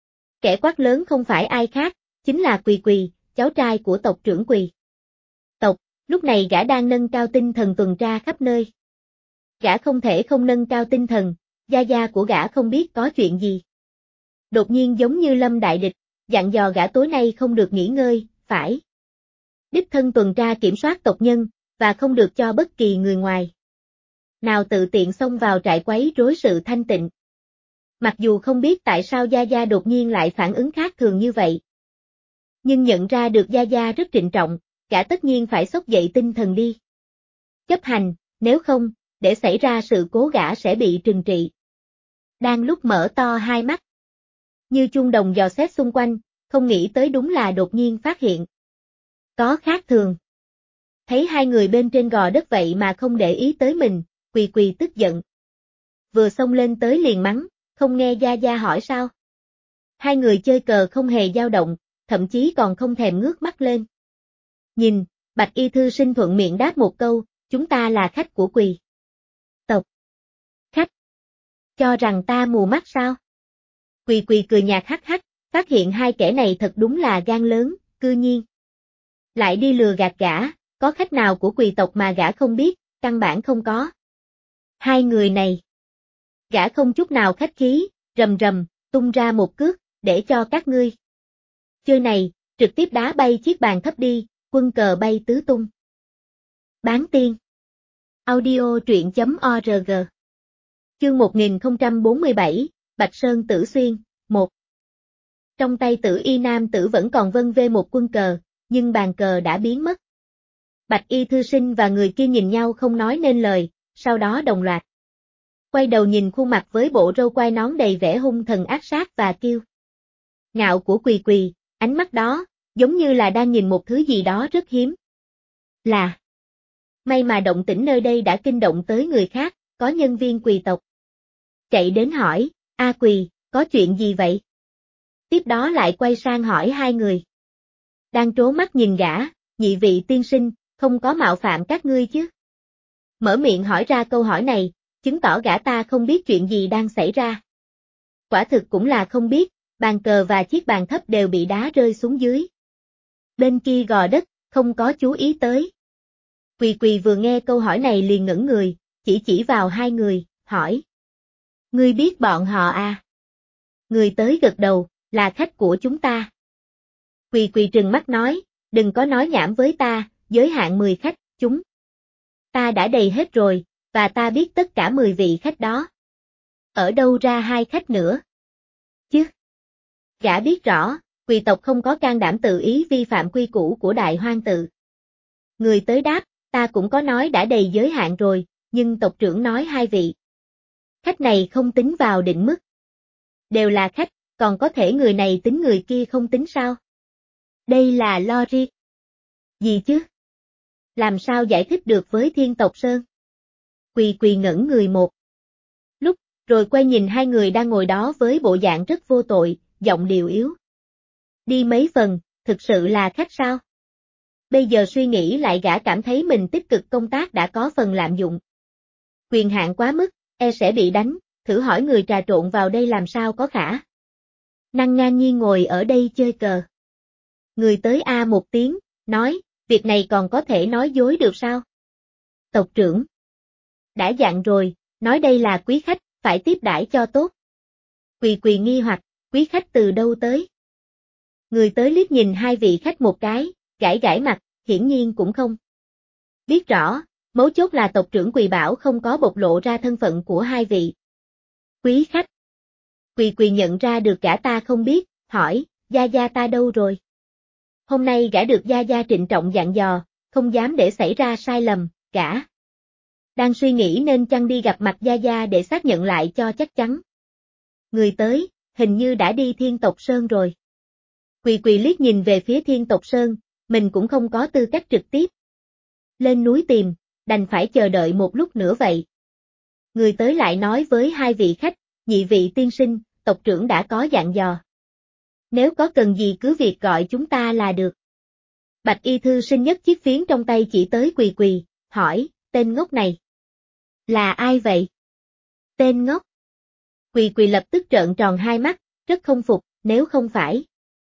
Kẻ quát lớn không phải ai khác, chính là Quỳ Quỳ, cháu trai của tộc trưởng Quỳ tộc, lúc này gã đang nâng cao tinh thần tuần tra khắp nơi. Gã không thể không nâng cao tinh thần, gia gia của gã không biết có chuyện gì. Đột nhiên giống như lâm đại địch, dặn dò gã tối nay không được nghỉ ngơi, phải đích thân tuần tra kiểm soát tộc nhân, và không được cho bất kỳ người ngoài nào tự tiện xông vào trại quấy rối sự thanh tịnh. Mặc dù không biết tại sao Gia Gia đột nhiên lại phản ứng khác thường như vậy, nhưng nhận ra được Gia Gia rất trịnh trọng, gã tất nhiên phải xốc dậy tinh thần đi chấp hành, nếu không, để xảy ra sự cố gã sẽ bị trừng trị. Đang lúc mở to hai mắt, như chuông đồng dò xét xung quanh, không nghĩ tới đúng là đột nhiên phát hiện có khác thường. Thấy hai người bên trên gò đất vậy mà không để ý tới mình, Quỳ Quỳ tức giận. Vừa xông lên tới liền mắng, không nghe Gia Gia hỏi sao? Hai người chơi cờ không hề dao động, thậm chí còn không thèm ngước mắt lên. Nhìn, Bạch Y Thư Sinh thuận miệng đáp một câu, chúng ta là khách của Quỳ tộc. Khách? Cho rằng ta mù mắt sao? Quỳ Quỳ cười nhạt hắc hắc, phát hiện hai kẻ này thật đúng là gan lớn, cư nhiên lại đi lừa gạt gã, có khách nào của Quỳ tộc mà gã không biết, căn bản không có. Hai người này. Gã không chút nào khách khí, rầm rầm, tung ra một cước, để cho các ngươi chơi này, trực tiếp đá bay chiếc bàn thấp đi, quân cờ bay tứ tung. Bán tiên. Audio truyện.org. Chương 1047, Bạch Sơn Tử Xuyên, 1. Trong tay Tử Y nam tử vẫn còn vân vê một quân cờ, nhưng bàn cờ đã biến mất. Bạch Y Thư Sinh và người kia nhìn nhau không nói nên lời, sau đó đồng loạt quay đầu nhìn khuôn mặt với bộ râu quai nón đầy vẻ hung thần ác sát và kiêu ngạo của Quỳ Quỳ, ánh mắt đó, giống như là đang nhìn một thứ gì đó rất hiếm. Là, may mà động tĩnh nơi đây đã kinh động tới người khác, có nhân viên Quỳ tộc chạy đến hỏi, A Quỳ, có chuyện gì vậy? Tiếp đó lại quay sang hỏi hai người đang trố mắt nhìn gã, nhị vị tiên sinh, không có mạo phạm các ngươi chứ? Mở miệng hỏi ra câu hỏi này, chứng tỏ gã ta không biết chuyện gì đang xảy ra. Quả thực cũng là không biết, bàn cờ và chiếc bàn thấp đều bị đá rơi xuống dưới. Bên kia gò đất, không có chú ý tới. Quỳ Quỳ vừa nghe câu hỏi này liền ngẩn người, chỉ vào hai người, hỏi. Ngươi biết bọn họ à? Người tới gật đầu, là khách của chúng ta. Quỳ Quỳ trừng mắt nói, đừng có nói nhảm với ta, giới hạn 10 khách, chúng ta đã đầy hết rồi, và ta biết tất cả 10 vị khách đó. Ở đâu ra hai khách nữa? Chứ? Gã biết rõ, Quỳ tộc không có can đảm tự ý vi phạm quy củ của Đại Hoang tự. Người tới đáp, ta cũng có nói đã đầy giới hạn rồi, nhưng tộc trưởng nói hai vị khách này không tính vào định mức. Đều là khách, còn có thể người này tính người kia không tính sao? Đây là logic. Gì chứ? Làm sao giải thích được với Thiên tộc Sơn? Quỳ Quỳ ngẩn người một lúc, rồi quay nhìn hai người đang ngồi đó với bộ dạng rất vô tội, giọng điệu yếu đi mấy phần, thực sự là khách sao? Bây giờ suy nghĩ lại gã cảm thấy mình tích cực công tác đã có phần lạm dụng quyền hạn quá mức, e sẽ bị đánh, thử hỏi người trà trộn vào đây làm sao có khả năng ngang nhiên ngồi ở đây chơi cờ. Người tới A một tiếng, nói, việc này còn có thể nói dối được sao? Tộc trưởng đã dặn rồi, nói đây là quý khách, phải tiếp đãi cho tốt. Quỳ Quỳ nghi hoặc, quý khách từ đâu tới? Người tới liếc nhìn hai vị khách một cái, gãi gãi mặt, hiển nhiên cũng không biết rõ, Mấu chốt là tộc trưởng Quỳ bảo không có bộc lộ ra thân phận của hai vị quý khách. Quỳ nhận ra được gã ta không biết, hỏi, gia gia ta đâu rồi? Hôm nay gã được gia gia trịnh trọng dặn dò, không dám để xảy ra sai lầm, gã đang suy nghĩ nên chăng đi gặp mặt gia gia để xác nhận lại cho chắc chắn. Người tới, hình như đã đi Thiên Tộc Sơn rồi. Quỳ liếc nhìn về phía Thiên Tộc Sơn, mình cũng không có tư cách trực tiếp lên núi tìm, đành phải chờ đợi một lúc nữa vậy. Người tới lại nói với hai vị khách, nhị vị tiên sinh, tộc trưởng đã có dặn dò. Nếu có cần gì cứ việc gọi chúng ta là được. Bạch y thư sinh nhất chiếc phiến trong tay chỉ tới Quỳ, hỏi, tên ngốc này là ai vậy? Tên ngốc. Quỳ lập tức trợn tròn hai mắt, rất không phục, nếu không phải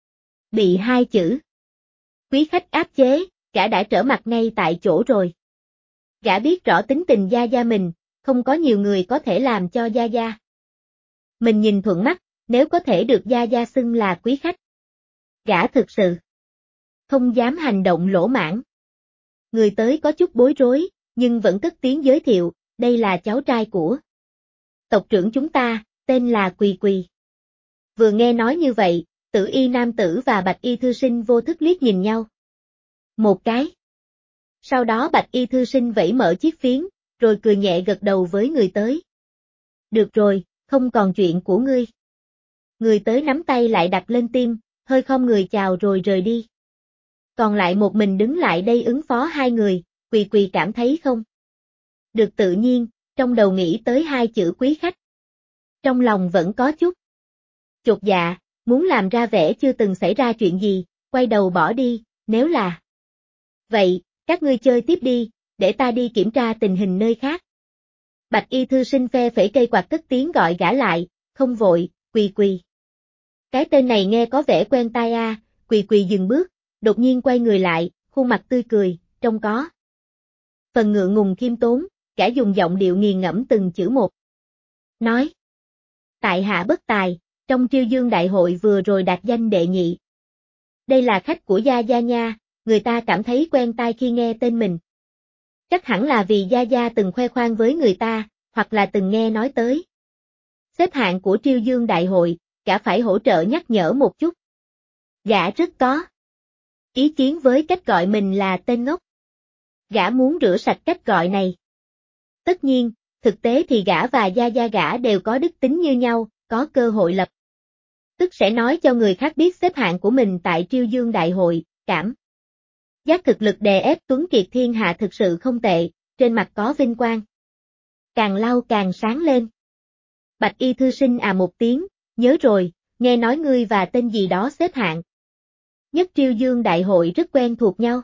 bị hai chữ quý khách áp chế, gã đã trở mặt ngay tại chỗ rồi. Gã biết rõ tính tình gia gia mình, không có nhiều người có thể làm cho gia gia mình nhìn thuận mắt, nếu có thể được gia gia xưng là quý khách. Gã thực sự không dám hành động lỗ mãng. Người tới có chút bối rối, nhưng vẫn cất tiếng giới thiệu, đây là cháu trai của tộc trưởng chúng ta, tên là Quỳ. Vừa nghe nói như vậy, Tử y nam tử và bạch y thư sinh vô thức liếc nhìn nhau. Một cái. Sau đó bạch y thư sinh vẫy mở chiếc phiến, rồi cười nhẹ gật đầu với người tới. Được rồi, không còn chuyện của ngươi. Người tới nắm tay lại đặt lên tim, hơi khom người chào rồi rời đi. Còn lại một mình đứng lại đây ứng phó hai người, Quỳ cảm thấy không được tự nhiên, trong đầu nghĩ tới hai chữ quý khách. Trong lòng vẫn có chút chột dạ, muốn làm ra vẻ chưa từng xảy ra chuyện gì, quay đầu bỏ đi, nếu là vậy, các ngươi chơi tiếp đi, để ta đi kiểm tra tình hình nơi khác. Bạch y thư sinh phe phẩy cây quạt cất tiếng gọi gã lại, không vội, Quỳ. Cái tên này nghe có vẻ quen tai a. Quỳ dừng bước, đột nhiên quay người lại, khuôn mặt tươi cười, trông có phần ngượng ngùng khiêm tốn, gã dùng giọng điệu nghiền ngẫm từng chữ một. Nói, tại hạ bất tài, trong Triêu Dương đại hội vừa rồi đạt danh đệ nhị. Đây là khách của gia gia nha, người ta cảm thấy quen tai khi nghe tên mình. Chắc hẳn là vì gia gia từng khoe khoang với người ta, hoặc là từng nghe nói tới xếp hạng của Triêu Dương đại hội, gã phải hỗ trợ nhắc nhở một chút. Gã rất có ý kiến với cách gọi mình là tên ngốc. Gã muốn rửa sạch cách gọi này. Tất nhiên, thực tế thì gã và gia gia gã đều có đức tính như nhau, có cơ hội lập tức sẽ nói cho người khác biết xếp hạng của mình tại Triêu Dương đại hội, cảm giác thực lực đè ép Tuấn Kiệt thiên hạ thực sự không tệ, trên mặt có vinh quang. Càng lau càng sáng lên. Bạch y thư sinh một tiếng, nhớ rồi, nghe nói ngươi và tên gì đó xếp hạng nhất Triêu Dương đại hội rất quen thuộc nhau.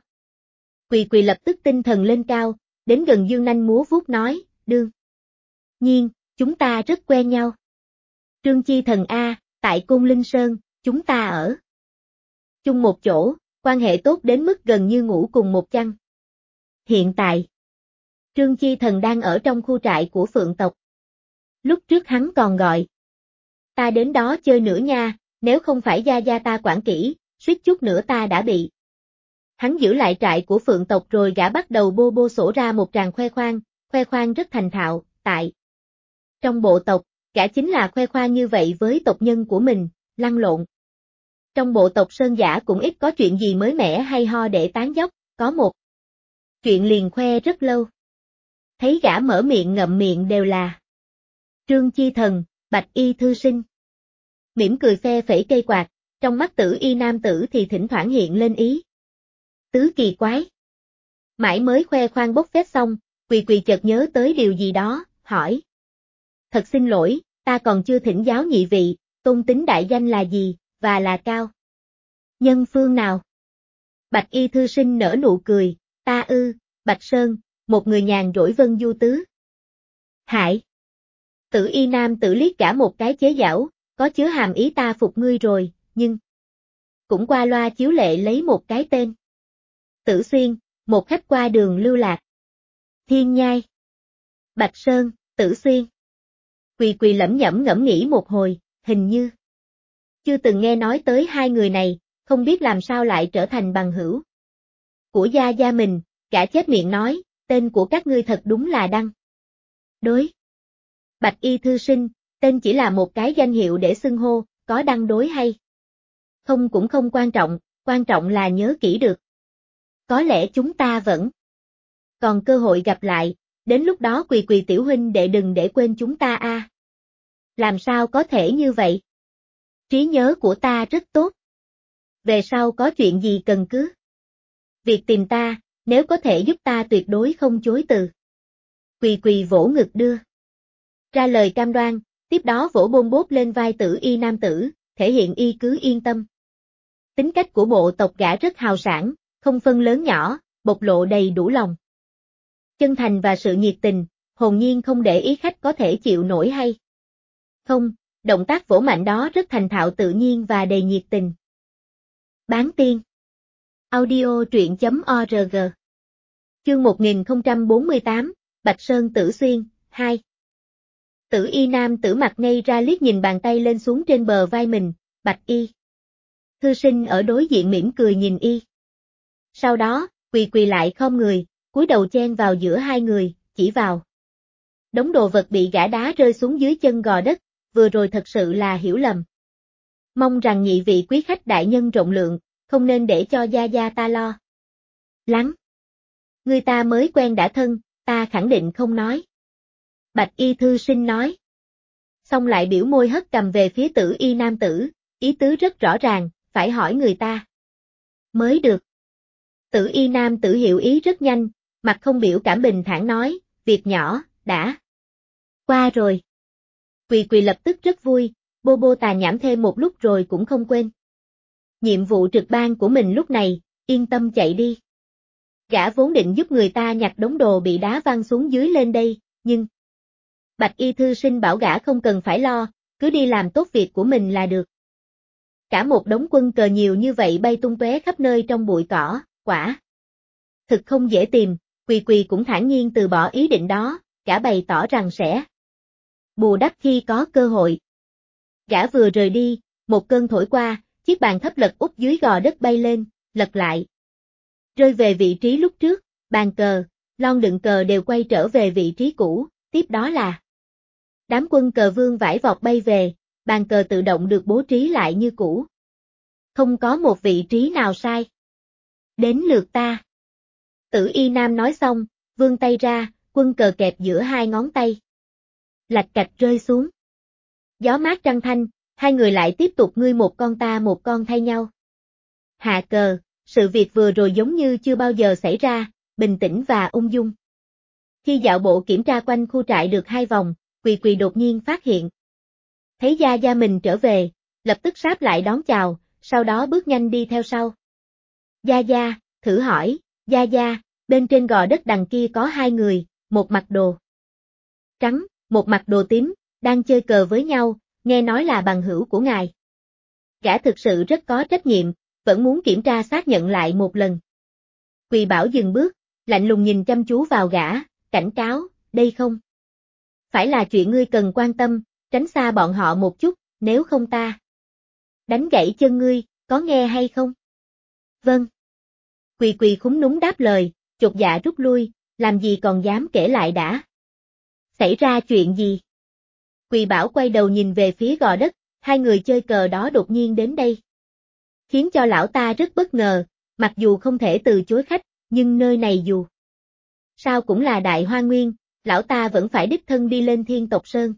Quỳ lập tức tinh thần lên cao, đến gần dương nanh múa vuốt nói, đương nhiên, chúng ta rất quen nhau. Trương Chi Thần a, tại Côn Linh Sơn, chúng ta ở chung một chỗ, quan hệ tốt đến mức gần như ngủ cùng một chăn. Hiện tại, Trương Chi Thần đang ở trong khu trại của Phượng tộc. Lúc trước hắn còn gọi ta đến đó chơi nữa nha, nếu không phải gia gia ta quản kỹ, suýt chút nữa ta đã bị hắn giữ lại trại của Phượng tộc rồi. Gã bắt đầu bô sổ ra một tràng khoe khoang rất thành thạo, tại trong bộ tộc, gã chính là khoe khoang như vậy với tộc nhân của mình, lăn lộn. Trong bộ tộc Sơn Giả cũng ít có chuyện gì mới mẻ hay ho để tán dóc, có một chuyện liền khoe rất lâu. Thấy gã mở miệng ngậm miệng đều là Trương Chi Thần, Bạch y thư sinh. Mỉm cười phe phẩy cây quạt, trong mắt Tử y nam tử thì thỉnh thoảng hiện lên ý tứ kỳ quái. Mãi mới khoe khoang bốc phét xong, Quỳ chợt nhớ tới điều gì đó, hỏi. Thật xin lỗi, ta còn chưa thỉnh giáo nhị vị, tôn tính đại danh là gì, và là cao nhân phương nào? Bạch y thư sinh nở nụ cười, ta Bạch Sơn, một người nhàn rỗi vân du tứ hải. Tử y nam tử liếc cả một cái chế giảo, có chứa hàm ý ta phục ngươi rồi, nhưng cũng qua loa chiếu lệ lấy một cái tên. Tử Xuyên, một khách qua đường lưu lạc. Thiên Nhai, Bạch Sơn, Tử Xuyên. Quỳ lẩm nhẩm ngẫm nghĩ một hồi, hình như chưa từng nghe nói tới hai người này, không biết làm sao lại trở thành bằng hữu của gia gia mình. Gã chép miệng nói, tên của các ngươi thật đúng là đăng. Đối. Bạch y thư sinh, tên chỉ là một cái danh hiệu để xưng hô, có đăng đối hay không cũng không quan trọng là nhớ kỹ được. Có lẽ chúng ta vẫn còn cơ hội gặp lại, đến lúc đó Quỳ Quỳ tiểu huynh đệ đừng để quên chúng ta a. Làm sao có thể như vậy? Trí nhớ của ta rất tốt. Về sau có chuyện gì cần cứ việc tìm ta, nếu có thể giúp ta tuyệt đối không chối từ. Quỳ Quỳ vỗ ngực đưa ra lời cam đoan, tiếp đó vỗ bôn bốp lên vai Tử Y nam tử, thể hiện y cứ yên tâm. Tính cách của bộ tộc gã rất hào sảng, không phân lớn nhỏ, bộc lộ đầy đủ lòng chân thành và sự nhiệt tình, hồn nhiên không để ý khách có thể chịu nổi hay không, động tác vỗ mạnh đó rất thành thạo tự nhiên và đầy nhiệt tình. Bán tiên audio truyện.org Chương 1048, Bạch Sơn Tử Xuyên, 2 Tử Y nam tử mặt ngay ra liếc nhìn bàn tay lên xuống trên bờ vai mình, Bạch Y thư sinh ở đối diện mỉm cười nhìn y. Sau đó, quỳ lại khom người, cúi đầu chen vào giữa hai người, chỉ vào đống đồ vật bị gã đá rơi xuống dưới chân gò đất, vừa rồi thật sự là hiểu lầm. Mong rằng nhị vị quý khách đại nhân rộng lượng, không nên để cho gia gia ta lo lắng. Người ta mới quen đã thân, ta khẳng định không nói. Bạch y thư sinh nói. Xong lại biểu môi hất cầm về phía Tử Y nam tử, ý tứ rất rõ ràng, phải hỏi người ta mới được. Tử Y nam tử hiểu ý rất nhanh, mặt không biểu cảm bình thản nói, việc nhỏ, đã qua rồi. Quỳ lập tức rất vui, bô tà nhảm thêm một lúc rồi cũng không quên nhiệm vụ trực ban của mình lúc này, yên tâm chạy đi. Gã vốn định giúp người ta nhặt đống đồ bị đá văng xuống dưới lên đây, nhưng Bạch y thư sinh bảo gã không cần phải lo, cứ đi làm tốt việc của mình là được. Cả một đống quân cờ nhiều như vậy bay tung tóe khắp nơi trong bụi cỏ, quả thực không dễ tìm, Quỳ cũng thản nhiên từ bỏ ý định đó, gã bày tỏ rằng sẽ bù đắp khi có cơ hội. Gã vừa rời đi, một cơn thổi qua, chiếc bàn thấp lật úp dưới gò đất bay lên, lật lại. Rơi về vị trí lúc trước, bàn cờ, lon đựng cờ đều quay trở về vị trí cũ, tiếp đó là đám quân cờ vương vãi vọt bay về, bàn cờ tự động được bố trí lại như cũ. Không có một vị trí nào sai. Đến lượt ta. Tử Y nam nói xong, vươn tay ra, quân cờ kẹp giữa hai ngón tay. Lạch cạch rơi xuống. Gió mát trăng thanh, hai người lại tiếp tục ngươi một con ta một con thay nhau. Hạ cờ, sự việc vừa rồi giống như chưa bao giờ xảy ra, bình tĩnh và ung dung. Khi dạo bộ kiểm tra quanh khu trại được 2 vòng, Quỳ đột nhiên phát hiện. Thấy gia gia mình trở về, lập tức sáp lại đón chào, sau đó bước nhanh đi theo sau. Gia gia, thử hỏi, gia gia, bên trên gò đất đằng kia có 2 người, một mặc đồ trắng, một mặc đồ tím, đang chơi cờ với nhau, nghe nói là bằng hữu của ngài. Gã thực sự rất có trách nhiệm, vẫn muốn kiểm tra xác nhận lại một lần. Quỳ bảo dừng bước, lạnh lùng nhìn chăm chú vào gã, cảnh cáo, đây không phải là chuyện ngươi cần quan tâm, tránh xa bọn họ một chút, nếu không ta đánh gãy chân ngươi, có nghe hay không? Vâng. Quỳ khúm núm đáp lời, chột dạ rút lui, làm gì còn dám kể lại đã. Xảy ra chuyện gì? Quỳ bảo quay đầu nhìn về phía gò đất, 2 người chơi cờ đó đột nhiên đến đây. Khiến cho lão ta rất bất ngờ, mặc dù không thể từ chối khách, nhưng nơi này dù sao cũng là đại hoa nguyên, lão ta vẫn phải đích thân đi lên Thiên Tộc Sơn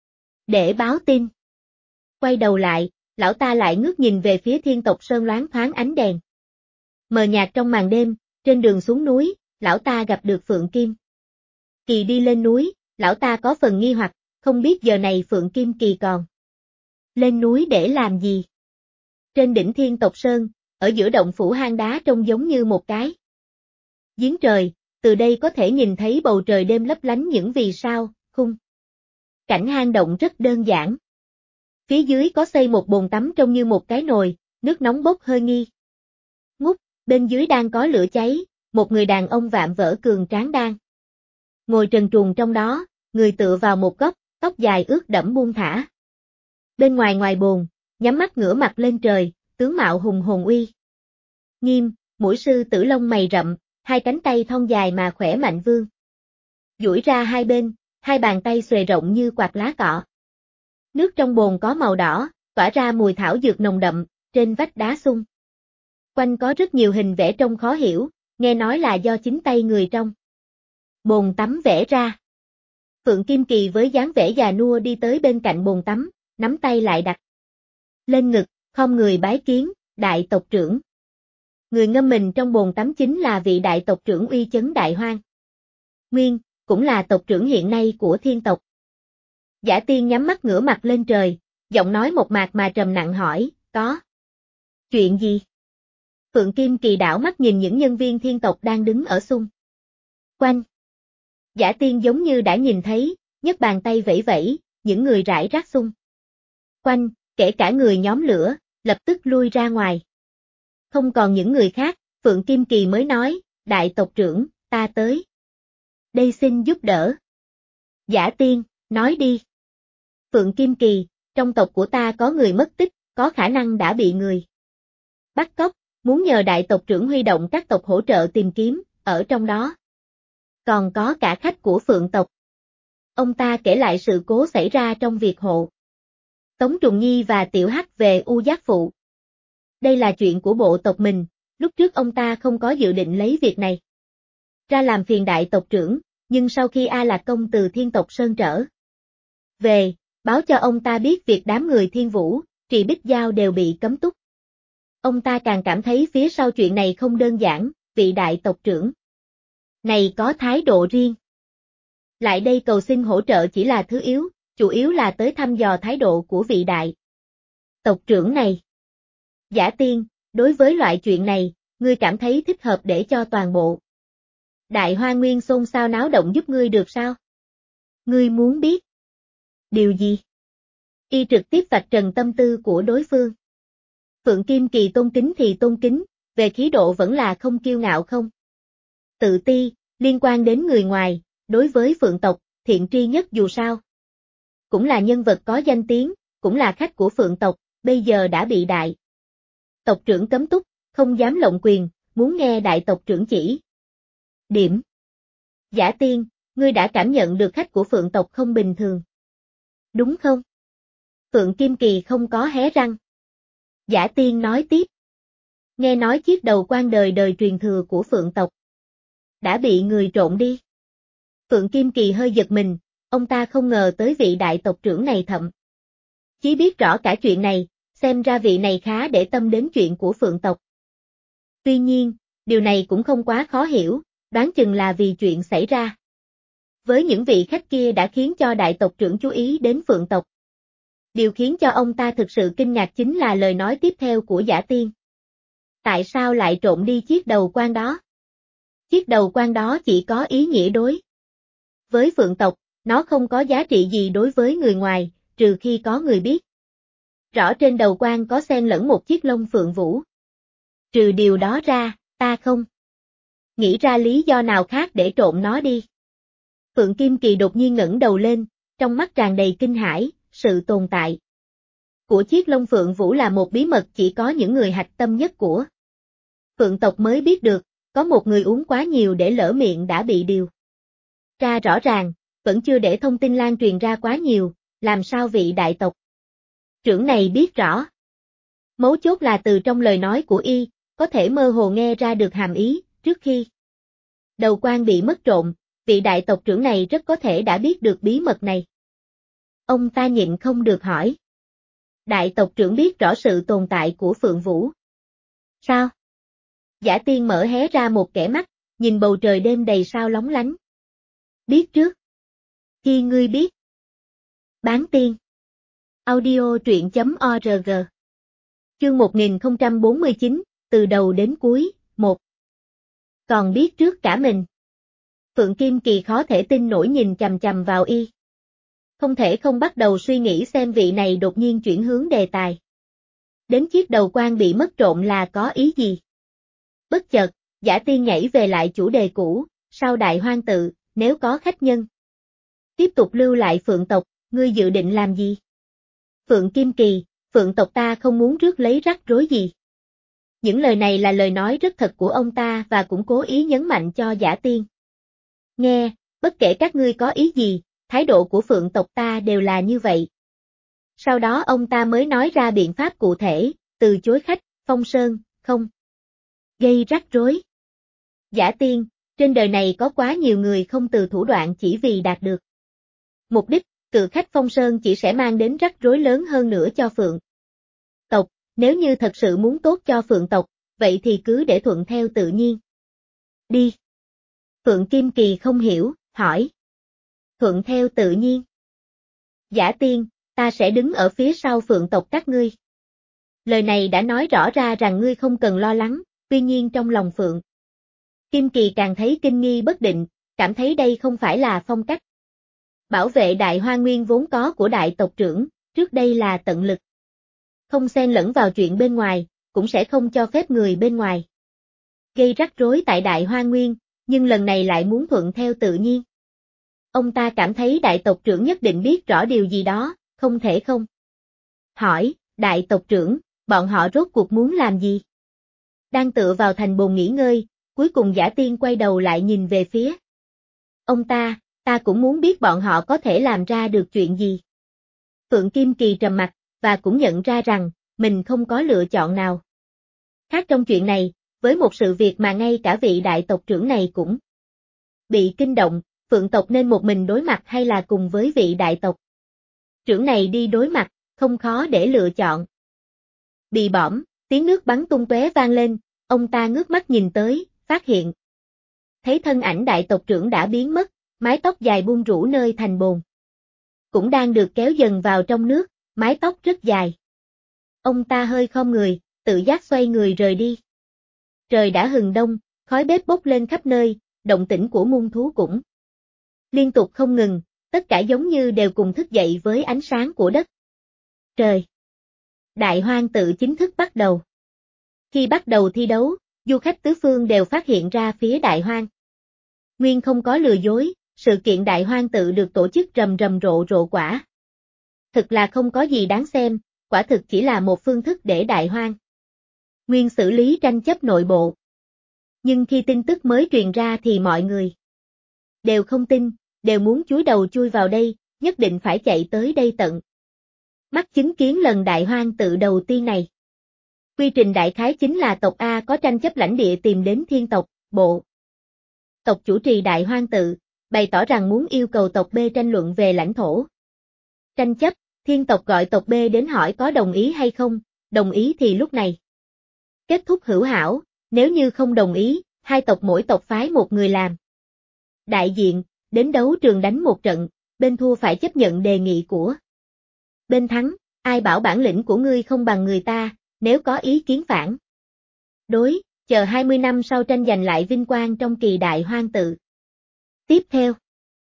để báo tin. Quay đầu lại, lão ta lại ngước nhìn về phía Thiên Tộc Sơn loáng thoáng ánh đèn mờ nhạt trong màn đêm, trên đường xuống núi, lão ta gặp được Phượng Kim Kỳ đi lên núi, lão ta có phần nghi hoặc, không biết giờ này Phượng Kim Kỳ còn lên núi để làm gì. Trên đỉnh Thiên Tộc Sơn, ở giữa động phủ hang đá trông giống như một cái giếng trời, từ đây có thể nhìn thấy bầu trời đêm lấp lánh những vì sao, khung cảnh hang động rất đơn giản. Phía dưới có xây một bồn tắm trông như một cái nồi, nước nóng bốc hơi nghi ngút, bên dưới đang có lửa cháy, một người đàn ông vạm vỡ cường tráng đang ngồi trần truồng trong đó, người tựa vào một góc, tóc dài ướt đẫm buông thả. Bên ngoài bồn, nhắm mắt ngửa mặt lên trời, tướng mạo hùng hồn uy nghiêm, mũi sư tử lông mày rậm, hai cánh tay thon dài mà khỏe mạnh vươn duỗi ra hai bên, hai bàn tay xuề rộng như quạt lá cọ. Nước trong bồn có màu đỏ, tỏa ra mùi thảo dược nồng đậm, trên vách đá xung quanh có rất nhiều hình vẽ trông khó hiểu, nghe nói là do chính tay người trong bồn tắm vẽ ra. Phượng Kim Kỳ với dáng vẻ già nua đi tới bên cạnh bồn tắm, nắm tay lại đặt lên ngực, khom người bái kiến, đại tộc trưởng. Người ngâm mình trong bồn tắm chính là vị đại tộc trưởng uy chấn Đại Hoang Nguyên, cũng là tộc trưởng hiện nay của thiên tộc. Giả Tiên nhắm mắt ngửa mặt lên trời, giọng nói một mạc mà trầm nặng hỏi, có chuyện gì? Phượng Kim Kỳ đảo mắt nhìn những nhân viên thiên tộc đang đứng ở xung quanh. Giả Tiên giống như đã nhìn thấy, nhấc bàn tay vẫy vẫy, những người rải rác xung quanh, kể cả người nhóm lửa, lập tức lui ra ngoài. Không còn những người khác, Phượng Kim Kỳ mới nói, đại tộc trưởng, ta tới đây xin giúp đỡ. Giả Tiên, nói đi. Phượng Kim Kỳ, trong tộc của ta có người mất tích, có khả năng đã bị người bắt cóc, muốn nhờ đại tộc trưởng huy động các tộc hỗ trợ tìm kiếm, ở trong đó còn có cả khách của Phượng tộc. Ông ta kể lại sự cố xảy ra trong việc hộ Tống Trùng Nhi và Tiểu Hắc về U Giác Phụ. Đây là chuyện của bộ tộc mình, lúc trước ông ta không có dự định lấy việc này ra làm phiền đại tộc trưởng, nhưng sau khi A Lạc Công từ thiên tộc Sơn trở về, báo cho ông ta biết việc đám người Thiên Vũ, Trì Bích Giao đều bị cấm túc. Ông ta càng cảm thấy phía sau chuyện này không đơn giản, vị đại tộc trưởng này có thái độ riêng. Lại đây cầu xin hỗ trợ chỉ là thứ yếu, chủ yếu là tới thăm dò thái độ của vị đại tộc trưởng này. Giả Tiên, đối với loại chuyện này, ngươi cảm thấy thích hợp để cho toàn bộ Đại Hoa Nguyên xôn xao náo động giúp ngươi được sao? Ngươi muốn biết điều gì? Y trực tiếp vạch trần tâm tư của đối phương. Phượng Kim Kỳ tôn kính thì tôn kính, về khí độ vẫn là không kiêu ngạo không tự ti, liên quan đến người ngoài, đối với Phượng tộc, thiện tri nhất dù sao. Cũng là nhân vật có danh tiếng, cũng là khách của Phượng tộc, bây giờ đã bị đại tộc trưởng cấm túc, không dám lộng quyền, muốn nghe đại tộc trưởng chỉ điểm. Giả Tiên, ngươi đã cảm nhận được khách của Phượng tộc không bình thường, đúng không? Phượng Kim Kỳ không có hé răng. Giả Tiên nói tiếp. Nghe nói chiếc đầu quan đời đời truyền thừa của Phượng tộc đã bị người trộn đi. Phượng Kim Kỳ hơi giật mình, ông ta không ngờ tới vị đại tộc trưởng này thậm chí biết rõ cả chuyện này, xem ra vị này khá để tâm đến chuyện của Phượng tộc. Tuy nhiên, điều này cũng không quá khó hiểu, đoán chừng là vì chuyện xảy ra với những vị khách kia đã khiến cho đại tộc trưởng chú ý đến Phượng tộc. Điều khiến cho ông ta thực sự kinh ngạc chính là lời nói tiếp theo của Giả Tiên. Tại sao lại trộn đi chiếc đầu quan đó? Chiếc đầu quan đó chỉ có ý nghĩa đối với Phượng tộc, nó không có giá trị gì đối với người ngoài, trừ khi có người biết rõ trên đầu quan có xen lẫn một chiếc lông phượng vũ. Trừ điều đó ra, ta không nghĩ ra lý do nào khác để trộn nó đi. Phượng Kim Kỳ đột nhiên ngẩng đầu lên, trong mắt tràn đầy kinh hãi, sự tồn tại của chiếc lông phượng vũ là một bí mật chỉ có những người hạch tâm nhất của Phượng tộc mới biết được, có một người uống quá nhiều để lỡ miệng đã bị điều tra rõ ràng, vẫn chưa để thông tin lan truyền ra quá nhiều, làm sao vị đại tộc trưởng này biết rõ. Mấu chốt là từ trong lời nói của y, có thể mơ hồ nghe ra được hàm ý, trước khi đầu quan bị mất trộn, vị đại tộc trưởng này rất có thể đã biết được bí mật này. Ông ta nhịn không được hỏi. Đại tộc trưởng biết rõ sự tồn tại của Phượng Vũ. Sao? Giả Tiên mở hé ra một kẻ mắt, nhìn bầu trời đêm đầy sao lóng lánh. Biết trước. Khi ngươi biết. Bán tiên. Audio truyện.org. Chương 1049, từ đầu đến cuối, 1. Còn biết trước cả mình. Phượng Kim Kỳ khó thể tin nổi nhìn chằm chằm vào y. Không thể không bắt đầu suy nghĩ xem vị này đột nhiên chuyển hướng đề tài. Đến chiếc đầu quan bị mất trộn là có ý gì? Bất chợt, Giả Tiên nhảy về lại chủ đề cũ, sau đại hoang tự, nếu có khách nhân tiếp tục lưu lại Phượng tộc, ngươi dự định làm gì? Phượng Kim Kỳ, Phượng tộc ta không muốn rước lấy rắc rối gì. Những lời này là lời nói rất thật của ông ta và cũng cố ý nhấn mạnh cho Giả Tiên. Nghe, bất kể các ngươi có ý gì, thái độ của Phượng tộc ta đều là như vậy. Sau đó ông ta mới nói ra biện pháp cụ thể, từ chối khách, Phong Sơn, không gây rắc rối. Giả Tiên, trên đời này có quá nhiều người không từ thủ đoạn chỉ vì đạt được mục đích, cự khách Phong Sơn chỉ sẽ mang đến rắc rối lớn hơn nữa cho Phượng tộc, nếu như thật sự muốn tốt cho Phượng tộc, vậy thì cứ để thuận theo tự nhiên. Đi. Phượng Kim Kỳ không hiểu, hỏi. Thuận theo tự nhiên. Giả Tiên, ta sẽ đứng ở phía sau Phượng tộc các ngươi. Lời này đã nói rõ ra rằng ngươi không cần lo lắng, tuy nhiên trong lòng Phượng Kim Kỳ càng thấy kinh nghi bất định, cảm thấy đây không phải là phong cách bảo vệ Đại Hoa Nguyên vốn có của đại tộc trưởng, trước đây là tận lực không xen lẫn vào chuyện bên ngoài, cũng sẽ không cho phép người bên ngoài gây rắc rối tại Đại Hoa Nguyên, nhưng lần này lại muốn thuận theo tự nhiên. Ông ta cảm thấy đại tộc trưởng nhất định biết rõ điều gì đó, không thể không hỏi, đại tộc trưởng, bọn họ rốt cuộc muốn làm gì? Đang tựa vào thành bồn nghỉ ngơi, cuối cùng Giả Tiên quay đầu lại nhìn về phía ông ta cũng muốn biết bọn họ có thể làm ra được chuyện gì. Phượng Kim Kỳ trầm mặt, và cũng nhận ra rằng, mình không có lựa chọn nào khác trong chuyện này, với một sự việc mà ngay cả vị đại tộc trưởng này cũng bị kinh động, Phượng tộc nên một mình đối mặt hay là cùng với vị đại tộc trưởng này đi đối mặt, không khó để lựa chọn. Bị bõm, tiếng nước bắn tung tóe vang lên, ông ta ngước mắt nhìn tới, phát hiện thấy thân ảnh đại tộc trưởng đã biến mất, mái tóc dài buông rũ nơi thành bồn cũng đang được kéo dần vào trong nước, mái tóc rất dài. Ông ta hơi khom người, tự giác xoay người rời đi. Trời đã hừng đông, khói bếp bốc lên khắp nơi, động tĩnh của muôn thú cũng liên tục không ngừng, tất cả giống như đều cùng thức dậy với ánh sáng của đất trời. Đại hoang tự chính thức bắt đầu. Khi bắt đầu thi đấu, du khách tứ phương đều phát hiện ra phía Đại Hoang Nguyên không có lừa dối, sự kiện Đại Hoang tự được tổ chức rầm rầm rộ rộ quả. Thực là không có gì đáng xem, quả thực chỉ là một phương thức để Đại Hoang Nguyên xử lý tranh chấp nội bộ. Nhưng khi tin tức mới truyền ra thì mọi người đều không tin, đều muốn chúi đầu chui vào đây, nhất định phải chạy tới đây tận mắt chứng kiến lần Đại Hoang tự đầu tiên này. Quy trình đại khái chính là tộc A có tranh chấp lãnh địa tìm đến thiên tộc, bộ tộc chủ trì Đại Hoang tự, bày tỏ rằng muốn yêu cầu tộc B tranh luận về lãnh thổ tranh chấp, thiên tộc gọi tộc B đến hỏi có đồng ý hay không, đồng ý thì lúc này kết thúc hữu hảo, nếu như không đồng ý, hai tộc mỗi tộc phái một người làm đại diện, đến đấu trường đánh một trận, bên thua phải chấp nhận đề nghị của bên thắng, ai bảo bản lĩnh của ngươi không bằng người ta, nếu có ý kiến phản đối, chờ 20 năm sau tranh giành lại vinh quang trong kỳ Đại Hoang tự. Tiếp theo,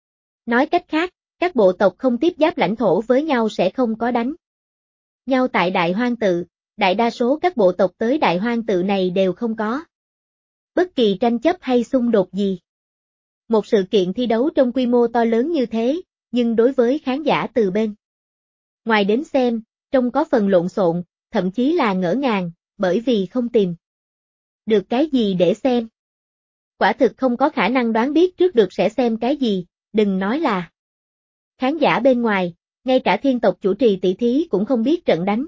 nói cách khác, các bộ tộc không tiếp giáp lãnh thổ với nhau sẽ không có đánh nhau tại Đại Hoang tự, đại đa số các bộ tộc tới Đại Hoang tự này đều không có bất kỳ tranh chấp hay xung đột gì. Một sự kiện thi đấu trong quy mô to lớn như thế, nhưng đối với khán giả từ bên ngoài đến xem, trông có phần lộn xộn, thậm chí là ngỡ ngàng, bởi vì không tìm được cái gì để xem. Quả thực không có khả năng đoán biết trước được sẽ xem cái gì, đừng nói là khán giả bên ngoài, ngay cả thiên tộc chủ trì tỷ thí cũng không biết trận đánh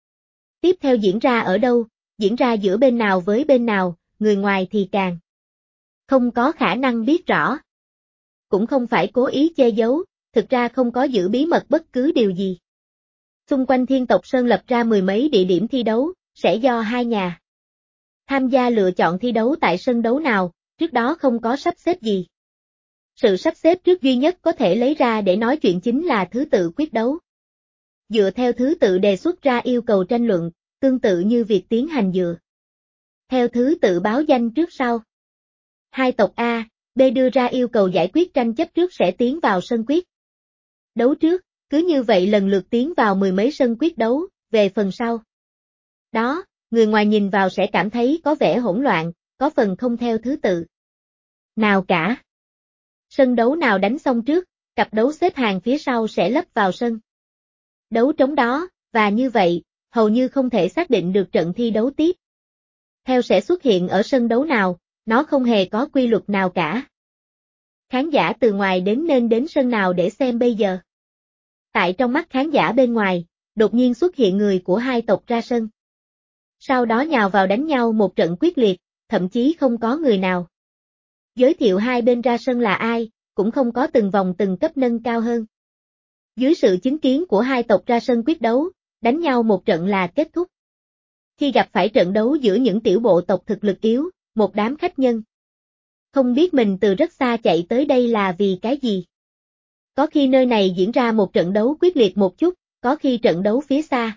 tiếp theo diễn ra ở đâu, diễn ra giữa bên nào với bên nào, người ngoài thì càng không có khả năng biết rõ. Cũng không phải cố ý che giấu, thực ra không có giữ bí mật bất cứ điều gì. Xung quanh Thiên tộc Sơn lập ra mười mấy địa điểm thi đấu, sẽ do hai nhà tham gia lựa chọn thi đấu tại sân đấu nào, trước đó không có sắp xếp gì. Sự sắp xếp trước duy nhất có thể lấy ra để nói chuyện chính là thứ tự quyết đấu. Dựa theo thứ tự đề xuất ra yêu cầu tranh luận, tương tự như việc tiến hành dựa theo thứ tự báo danh trước sau. Hai tộc A, B đưa ra yêu cầu giải quyết tranh chấp trước sẽ tiến vào sân quyết đấu trước, cứ như vậy lần lượt tiến vào mười mấy sân quyết đấu, về phần sau đó, người ngoài nhìn vào sẽ cảm thấy có vẻ hỗn loạn, có phần không theo thứ tự nào cả. Sân đấu nào đánh xong trước, cặp đấu xếp hàng phía sau sẽ lấp vào sân đấu trống đó, và như vậy, hầu như không thể xác định được trận thi đấu tiếp theo sẽ xuất hiện ở sân đấu nào, nó không hề có quy luật nào cả. Khán giả từ ngoài đến nên đến sân nào để xem bây giờ? Tại trong mắt khán giả bên ngoài, đột nhiên xuất hiện người của hai tộc ra sân. Sau đó nhào vào đánh nhau một trận quyết liệt, thậm chí không có người nào giới thiệu hai bên ra sân là ai, cũng không có từng vòng từng cấp nâng cao hơn. Dưới sự chứng kiến của hai tộc ra sân quyết đấu, đánh nhau một trận là kết thúc. Khi gặp phải trận đấu giữa những tiểu bộ tộc thực lực yếu, một đám khách nhân không biết mình từ rất xa chạy tới đây là vì cái gì. Có khi nơi này diễn ra một trận đấu quyết liệt một chút, có khi trận đấu phía xa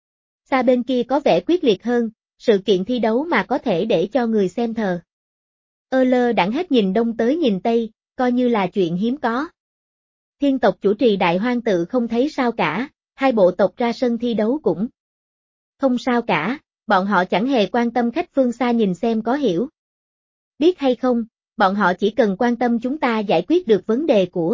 bên kia có vẻ quyết liệt hơn, sự kiện thi đấu mà có thể để cho người xem thờ lơ đãng hết nhìn đông tới nhìn tây, coi như là chuyện hiếm có. Thiên tộc chủ trì đại hoang tự không thấy sao cả, hai bộ tộc ra sân thi đấu cũng không sao cả, bọn họ chẳng hề quan tâm khách phương xa nhìn xem có hiểu biết hay không, bọn họ chỉ cần quan tâm chúng ta giải quyết được vấn đề của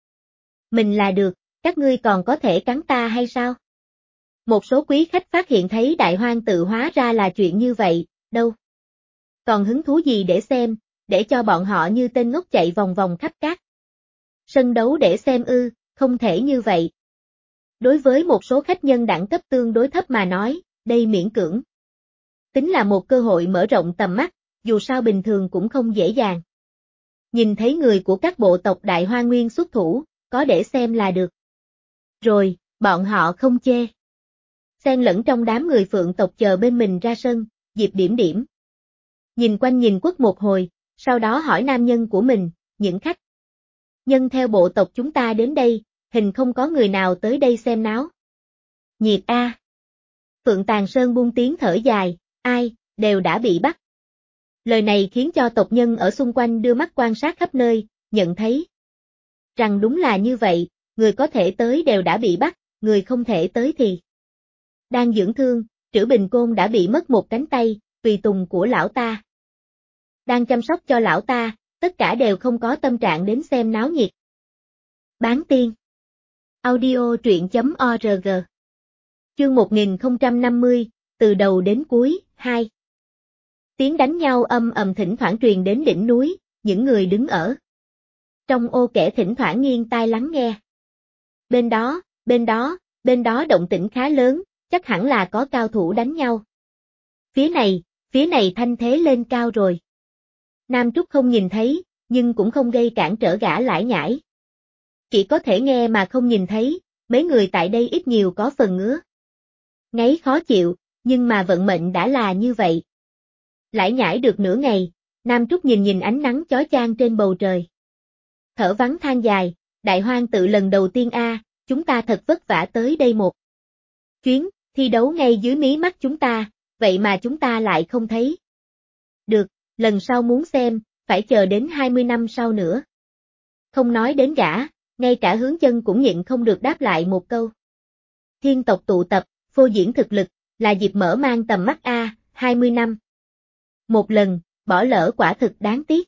mình là được, các ngươi còn có thể cắn ta hay sao? Một số quý khách phát hiện thấy đại hoang tự hóa ra là chuyện như vậy, đâu còn hứng thú gì để xem, để cho bọn họ như tên ngốc chạy vòng vòng khắp các sân đấu để xem ư, không thể như vậy. Đối với một số khách nhân đẳng cấp tương đối thấp mà nói, đây miễn cưỡng tính là một cơ hội mở rộng tầm mắt, dù sao bình thường cũng không dễ dàng. Nhìn thấy người của các bộ tộc Đại Hoa Nguyên xuất thủ, có để xem là được. Rồi, bọn họ không chê. Xen lẫn trong đám người Phượng tộc chờ bên mình ra sân, Diệp Điểm Điểm nhìn quanh nhìn quất một hồi, sau đó hỏi nam nhân của mình, những khách nhân theo bộ tộc chúng ta đến đây, hình không có người nào tới đây xem náo nhiệt a. Phượng Tàn Sơn buông tiếng thở dài, ai, đều đã bị bắt. Lời này khiến cho tộc nhân ở xung quanh đưa mắt quan sát khắp nơi, nhận thấy rằng đúng là như vậy, người có thể tới đều đã bị bắt, người không thể tới thì đang dưỡng thương, Trữ Bình Côn đã bị mất một cánh tay, tùy tùng của lão ta đang chăm sóc cho lão ta, tất cả đều không có tâm trạng đến xem náo nhiệt. Bán tiên audio truyện.org Chương 1050, từ đầu đến cuối, 2. Tiếng đánh nhau âm ầm thỉnh thoảng truyền đến đỉnh núi, những người đứng ở trong ô kẻ thỉnh thoảng nghiêng tai lắng nghe. Bên đó động tĩnh khá lớn, chắc hẳn là có cao thủ đánh nhau. Phía này thanh thế lên cao rồi. Nam Trúc không nhìn thấy, nhưng cũng không gây cản trở gã lải nhải. Chỉ có thể nghe mà không nhìn thấy, mấy người tại đây ít nhiều có phần ngứa ngáy khó chịu, nhưng mà vận mệnh đã là như vậy. Lải nhải được nửa ngày, Nam Trúc nhìn ánh nắng chói chang trên bầu trời. Thở vắng than dài, đại hoang tự lần đầu tiên chúng ta thật vất vả tới đây một chuyến, thi đấu ngay dưới mí mắt chúng ta, vậy mà chúng ta lại không thấy. Được, lần sau muốn xem, phải chờ đến 20 năm sau nữa. Không nói đến gã, ngay cả Hướng Chân cũng nhịn không được đáp lại một câu. Thiên tộc tụ tập, phô diễn thực lực, là dịp mở mang tầm mắt 20 năm. Một lần, bỏ lỡ quả thực đáng tiếc.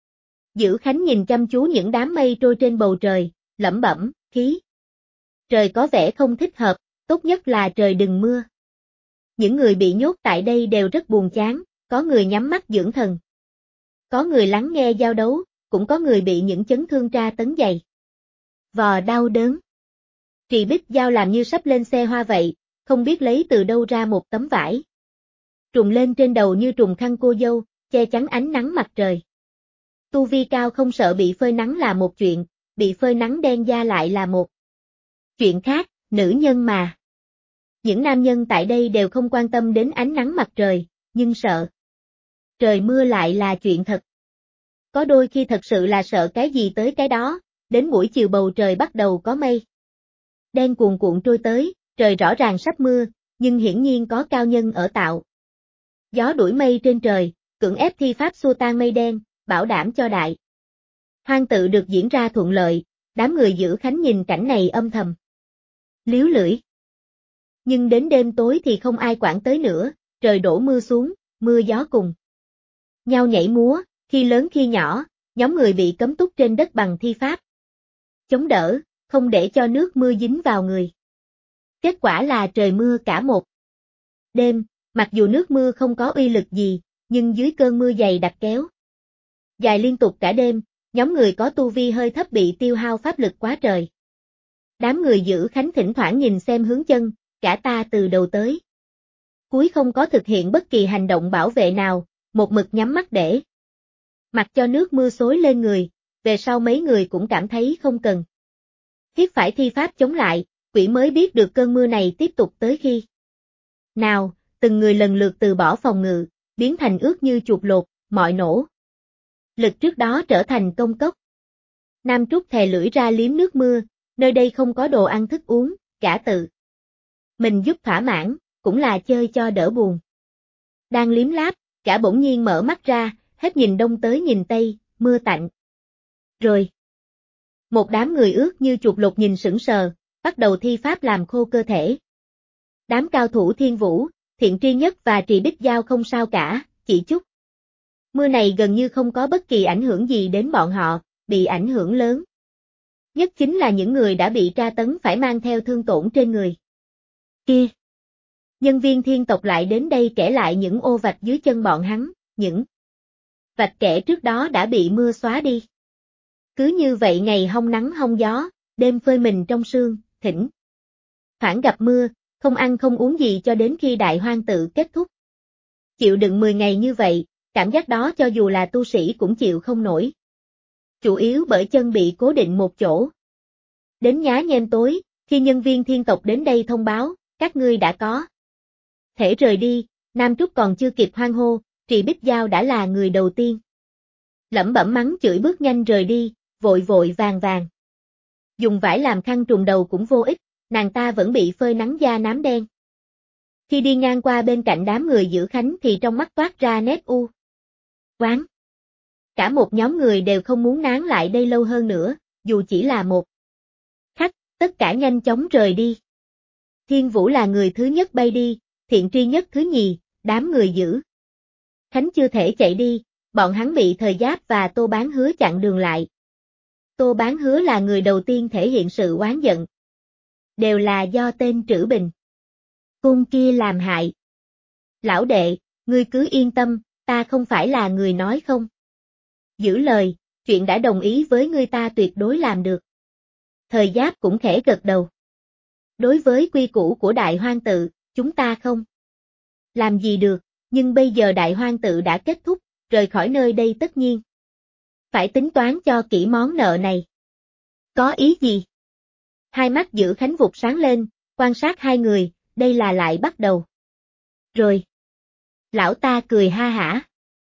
Dữ Khánh nhìn chăm chú những đám mây trôi trên bầu trời, lẩm bẩm, khí trời có vẻ không thích hợp, tốt nhất là trời đừng mưa. Những người bị nhốt tại đây đều rất buồn chán, có người nhắm mắt dưỡng thần. Có người lắng nghe giao đấu, cũng có người bị những chấn thương tra tấn dày vò đau đớn. Trì Bích Giao làm như sắp lên xe hoa vậy, không biết lấy từ đâu ra một tấm vải trùm lên trên đầu như trùm khăn cô dâu, che chắn ánh nắng mặt trời. Tu vi cao không sợ bị phơi nắng là một chuyện, bị phơi nắng đen da lại là một chuyện khác, nữ nhân mà. Những nam nhân tại đây đều không quan tâm đến ánh nắng mặt trời, nhưng sợ trời mưa lại là chuyện thật. Có đôi khi thật sự là sợ cái gì tới cái đó, đến buổi chiều bầu trời bắt đầu có mây đen cuồn cuộn trôi tới, trời rõ ràng sắp mưa, nhưng hiển nhiên có cao nhân ở tạo gió đuổi mây trên trời, cưỡng ép thi pháp xua tan mây đen, bảo đảm cho đại hoang tự được diễn ra thuận lợi, đám người Dữ Khánh nhìn cảnh này âm thầm líu lưỡi. Nhưng đến đêm tối thì không ai quản tới nữa, trời đổ mưa xuống, mưa gió cùng nhau nhảy múa, khi lớn khi nhỏ, nhóm người bị cấm túc trên đất bằng thi pháp chống đỡ, không để cho nước mưa dính vào người. Kết quả là trời mưa cả một đêm, mặc dù nước mưa không có uy lực gì, nhưng dưới cơn mưa dày đặc kéo dài liên tục cả đêm, nhóm người có tu vi hơi thấp bị tiêu hao pháp lực quá trời. Đám người giữ khánh thỉnh thoảng nhìn xem hướng chân, cả ta từ đầu tới cuối không có thực hiện bất kỳ hành động bảo vệ nào, một mực nhắm mắt để mặc cho nước mưa xối lên người, về sau mấy người cũng cảm thấy không cần thiết phải thi pháp chống lại, quỷ mới biết được cơn mưa này tiếp tục tới khi nào, từng người lần lượt từ bỏ phòng ngự, biến thành ướt như chuột lột, mọi nỗ lực trước đó trở thành công cốc. Nam Trúc thè lưỡi ra liếm nước mưa, nơi đây không có đồ ăn thức uống, cả tự mình giúp thỏa mãn, cũng là chơi cho đỡ buồn. Đang liếm láp, cả bỗng nhiên mở mắt ra, hết nhìn đông tới nhìn tây, mưa tạnh. Rồi, một đám người ướt như chuột lột nhìn sững sờ, bắt đầu thi pháp làm khô cơ thể. Đám cao thủ Thiên Vũ, Thiện Tri Nhất và Trì Bích Giao không sao cả, chỉ chút. Mưa này gần như không có bất kỳ ảnh hưởng gì đến bọn họ, bị ảnh hưởng lớn nhất chính là những người đã bị tra tấn phải mang theo thương tổn trên người. Kia! Nhân viên thiên tộc lại đến đây kể lại những ô vạch dưới chân bọn hắn, những vạch kẻ trước đó đã bị mưa xóa đi. Cứ như vậy ngày hong nắng hong gió, đêm phơi mình trong sương, thỉnh thoảng gặp mưa, không ăn không uống gì cho đến khi đại hoang tự kết thúc. Chịu đựng 10 ngày như vậy, cảm giác đó cho dù là tu sĩ cũng chịu không nổi. Chủ yếu bởi chân bị cố định một chỗ. Đến nhá nhem tối, khi nhân viên thiên tộc đến đây thông báo, các ngươi đã có thể rời đi, Nam Trúc còn chưa kịp hoan hô, Trì Bích Giao đã là người đầu tiên. Lẩm bẩm mắng chửi bước nhanh rời đi, vội vội vàng vàng. Dùng vải làm khăn trùm đầu cũng vô ích, nàng ta vẫn bị phơi nắng da nám đen. Khi đi ngang qua bên cạnh đám người giữ khánh thì trong mắt toát ra nét u oán. Cả một nhóm người đều không muốn nán lại đây lâu hơn nữa, dù chỉ là một khách, tất cả nhanh chóng rời đi. Thiên Vũ là người thứ nhất bay đi, Thiện Tri Nhất thứ nhì, đám người giữ khánh chưa thể chạy đi, bọn hắn bị Thời Giáp và Tô Bán Hứa chặn đường lại. Tô Bán Hứa là người đầu tiên thể hiện sự oán giận. Đều là do tên Trữ Bình Cung kia làm hại. Lão đệ, ngươi cứ yên tâm, ta không phải là người nói không giữ lời, chuyện đã đồng ý với ngươi ta tuyệt đối làm được. Thời Giáp cũng khẽ gật đầu. Đối với quy củ của Đại Hoang tự, chúng ta không làm gì được, nhưng bây giờ Đại Hoang tự đã kết thúc, rời khỏi nơi đây tất nhiên phải tính toán cho kỹ món nợ này. Có ý gì? Hai mắt giữ khánh vụt sáng lên, quan sát hai người, đây là lại bắt đầu. Rồi. Lão ta cười ha hả.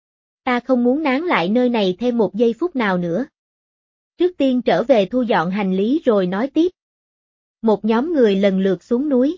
Ta không muốn nán lại nơi này thêm một giây phút nào nữa. Trước tiên trở về thu dọn hành lý rồi nói tiếp. Một nhóm người lần lượt xuống núi.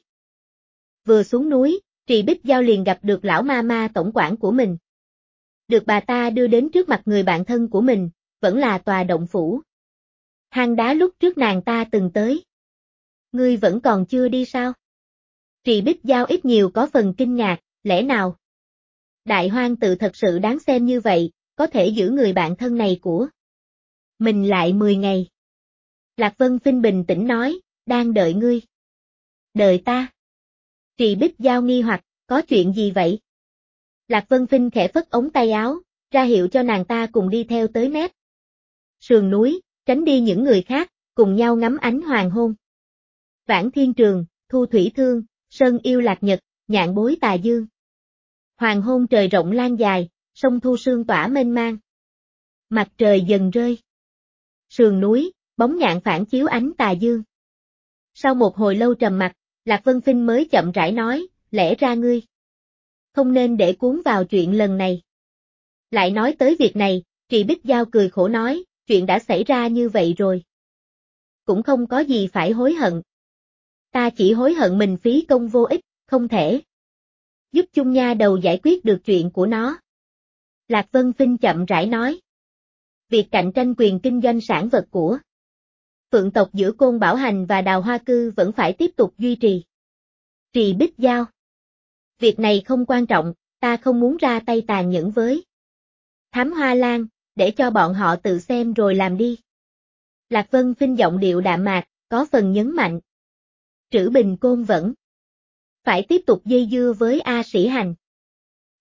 Vừa xuống núi, Trì Bích Giao liền gặp được lão ma ma tổng quản của mình. Được bà ta đưa đến trước mặt người bạn thân của mình, vẫn là tòa động phủ. Hang đá lúc trước nàng ta từng tới. Ngươi vẫn còn chưa đi sao? Trì Bích Giao ít nhiều có phần kinh ngạc, lẽ nào? Đại Hoang tự thật sự đáng xem như vậy, có thể giữ người bạn thân này của mình lại 10 ngày. Lạc Vân Phinh bình tĩnh nói, đang đợi ngươi. Đợi ta? Trì Bích Giao nghi hoặc, có chuyện gì vậy? Lạc Vân Phinh khẽ phất ống tay áo, ra hiệu cho nàng ta cùng đi theo tới mép sườn núi, tránh đi những người khác, cùng nhau ngắm ánh hoàng hôn. Vãn Thiên Trường, Thu Thủy Thương, Sơn Yêu Lạc Nhật, Nhạn Bối Tà Dương. Hoàng hôn trời rộng lan dài, sông Thu sương tỏa mênh mang. Mặt trời dần rơi. Sườn núi, bóng nhạn phản chiếu ánh tà dương. Sau một hồi lâu trầm mặc, Lạc Vân Phinh mới chậm rãi nói, lẽ ra ngươi không nên để cuốn vào chuyện lần này. Lại nói tới việc này, Trì Bích Giao cười khổ nói, chuyện đã xảy ra như vậy rồi. Cũng không có gì phải hối hận. Ta chỉ hối hận mình phí công vô ích, không thể giúp chung nha đầu giải quyết được chuyện của nó. Lạc Vân Phinh chậm rãi nói. Việc cạnh tranh quyền kinh doanh sản vật của Phượng tộc giữa Côn Bảo Hành và Đào Hoa Cư vẫn phải tiếp tục duy trì. Trì Bích Giao. Việc này không quan trọng, ta không muốn ra tay tàn nhẫn với Thám Hoa Lan, để cho bọn họ tự xem rồi làm đi. Lạc Vân Phinh giọng điệu đạm mạc, có phần nhấn mạnh. Trữ Bình Côn vẫn phải tiếp tục dây dưa với A Sĩ Hành.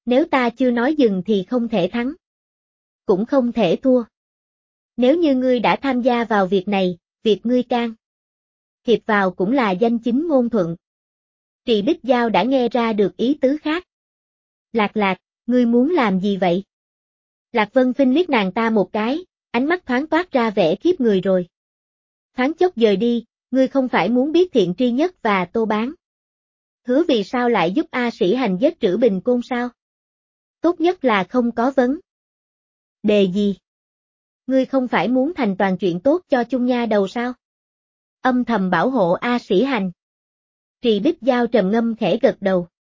Nếu ta chưa nói dừng thì không thể thắng. Cũng không thể thua. Nếu như ngươi đã tham gia vào việc này, việc ngươi can thiệp vào cũng là danh chính ngôn thuận. Trì Bích Giao đã nghe ra được ý tứ khác. Lạc Lạc, ngươi muốn làm gì vậy? Lạc Vân Phinh liếc nàng ta một cái, ánh mắt thoáng toát ra vẻ khiếp người rồi. Thoáng chốc dời đi, ngươi không phải muốn biết Thiện Tri Nhất và Tô Bán Hứa vì sao lại giúp A Sĩ Hành giết Trử Bình Côn sao? Tốt nhất là không có vấn đề gì. Ngươi không phải muốn thành toàn chuyện tốt cho Chung Nha Đầu sao? Âm thầm bảo hộ A Sĩ Hành. Trì Bích Giao trầm ngâm khẽ gật đầu.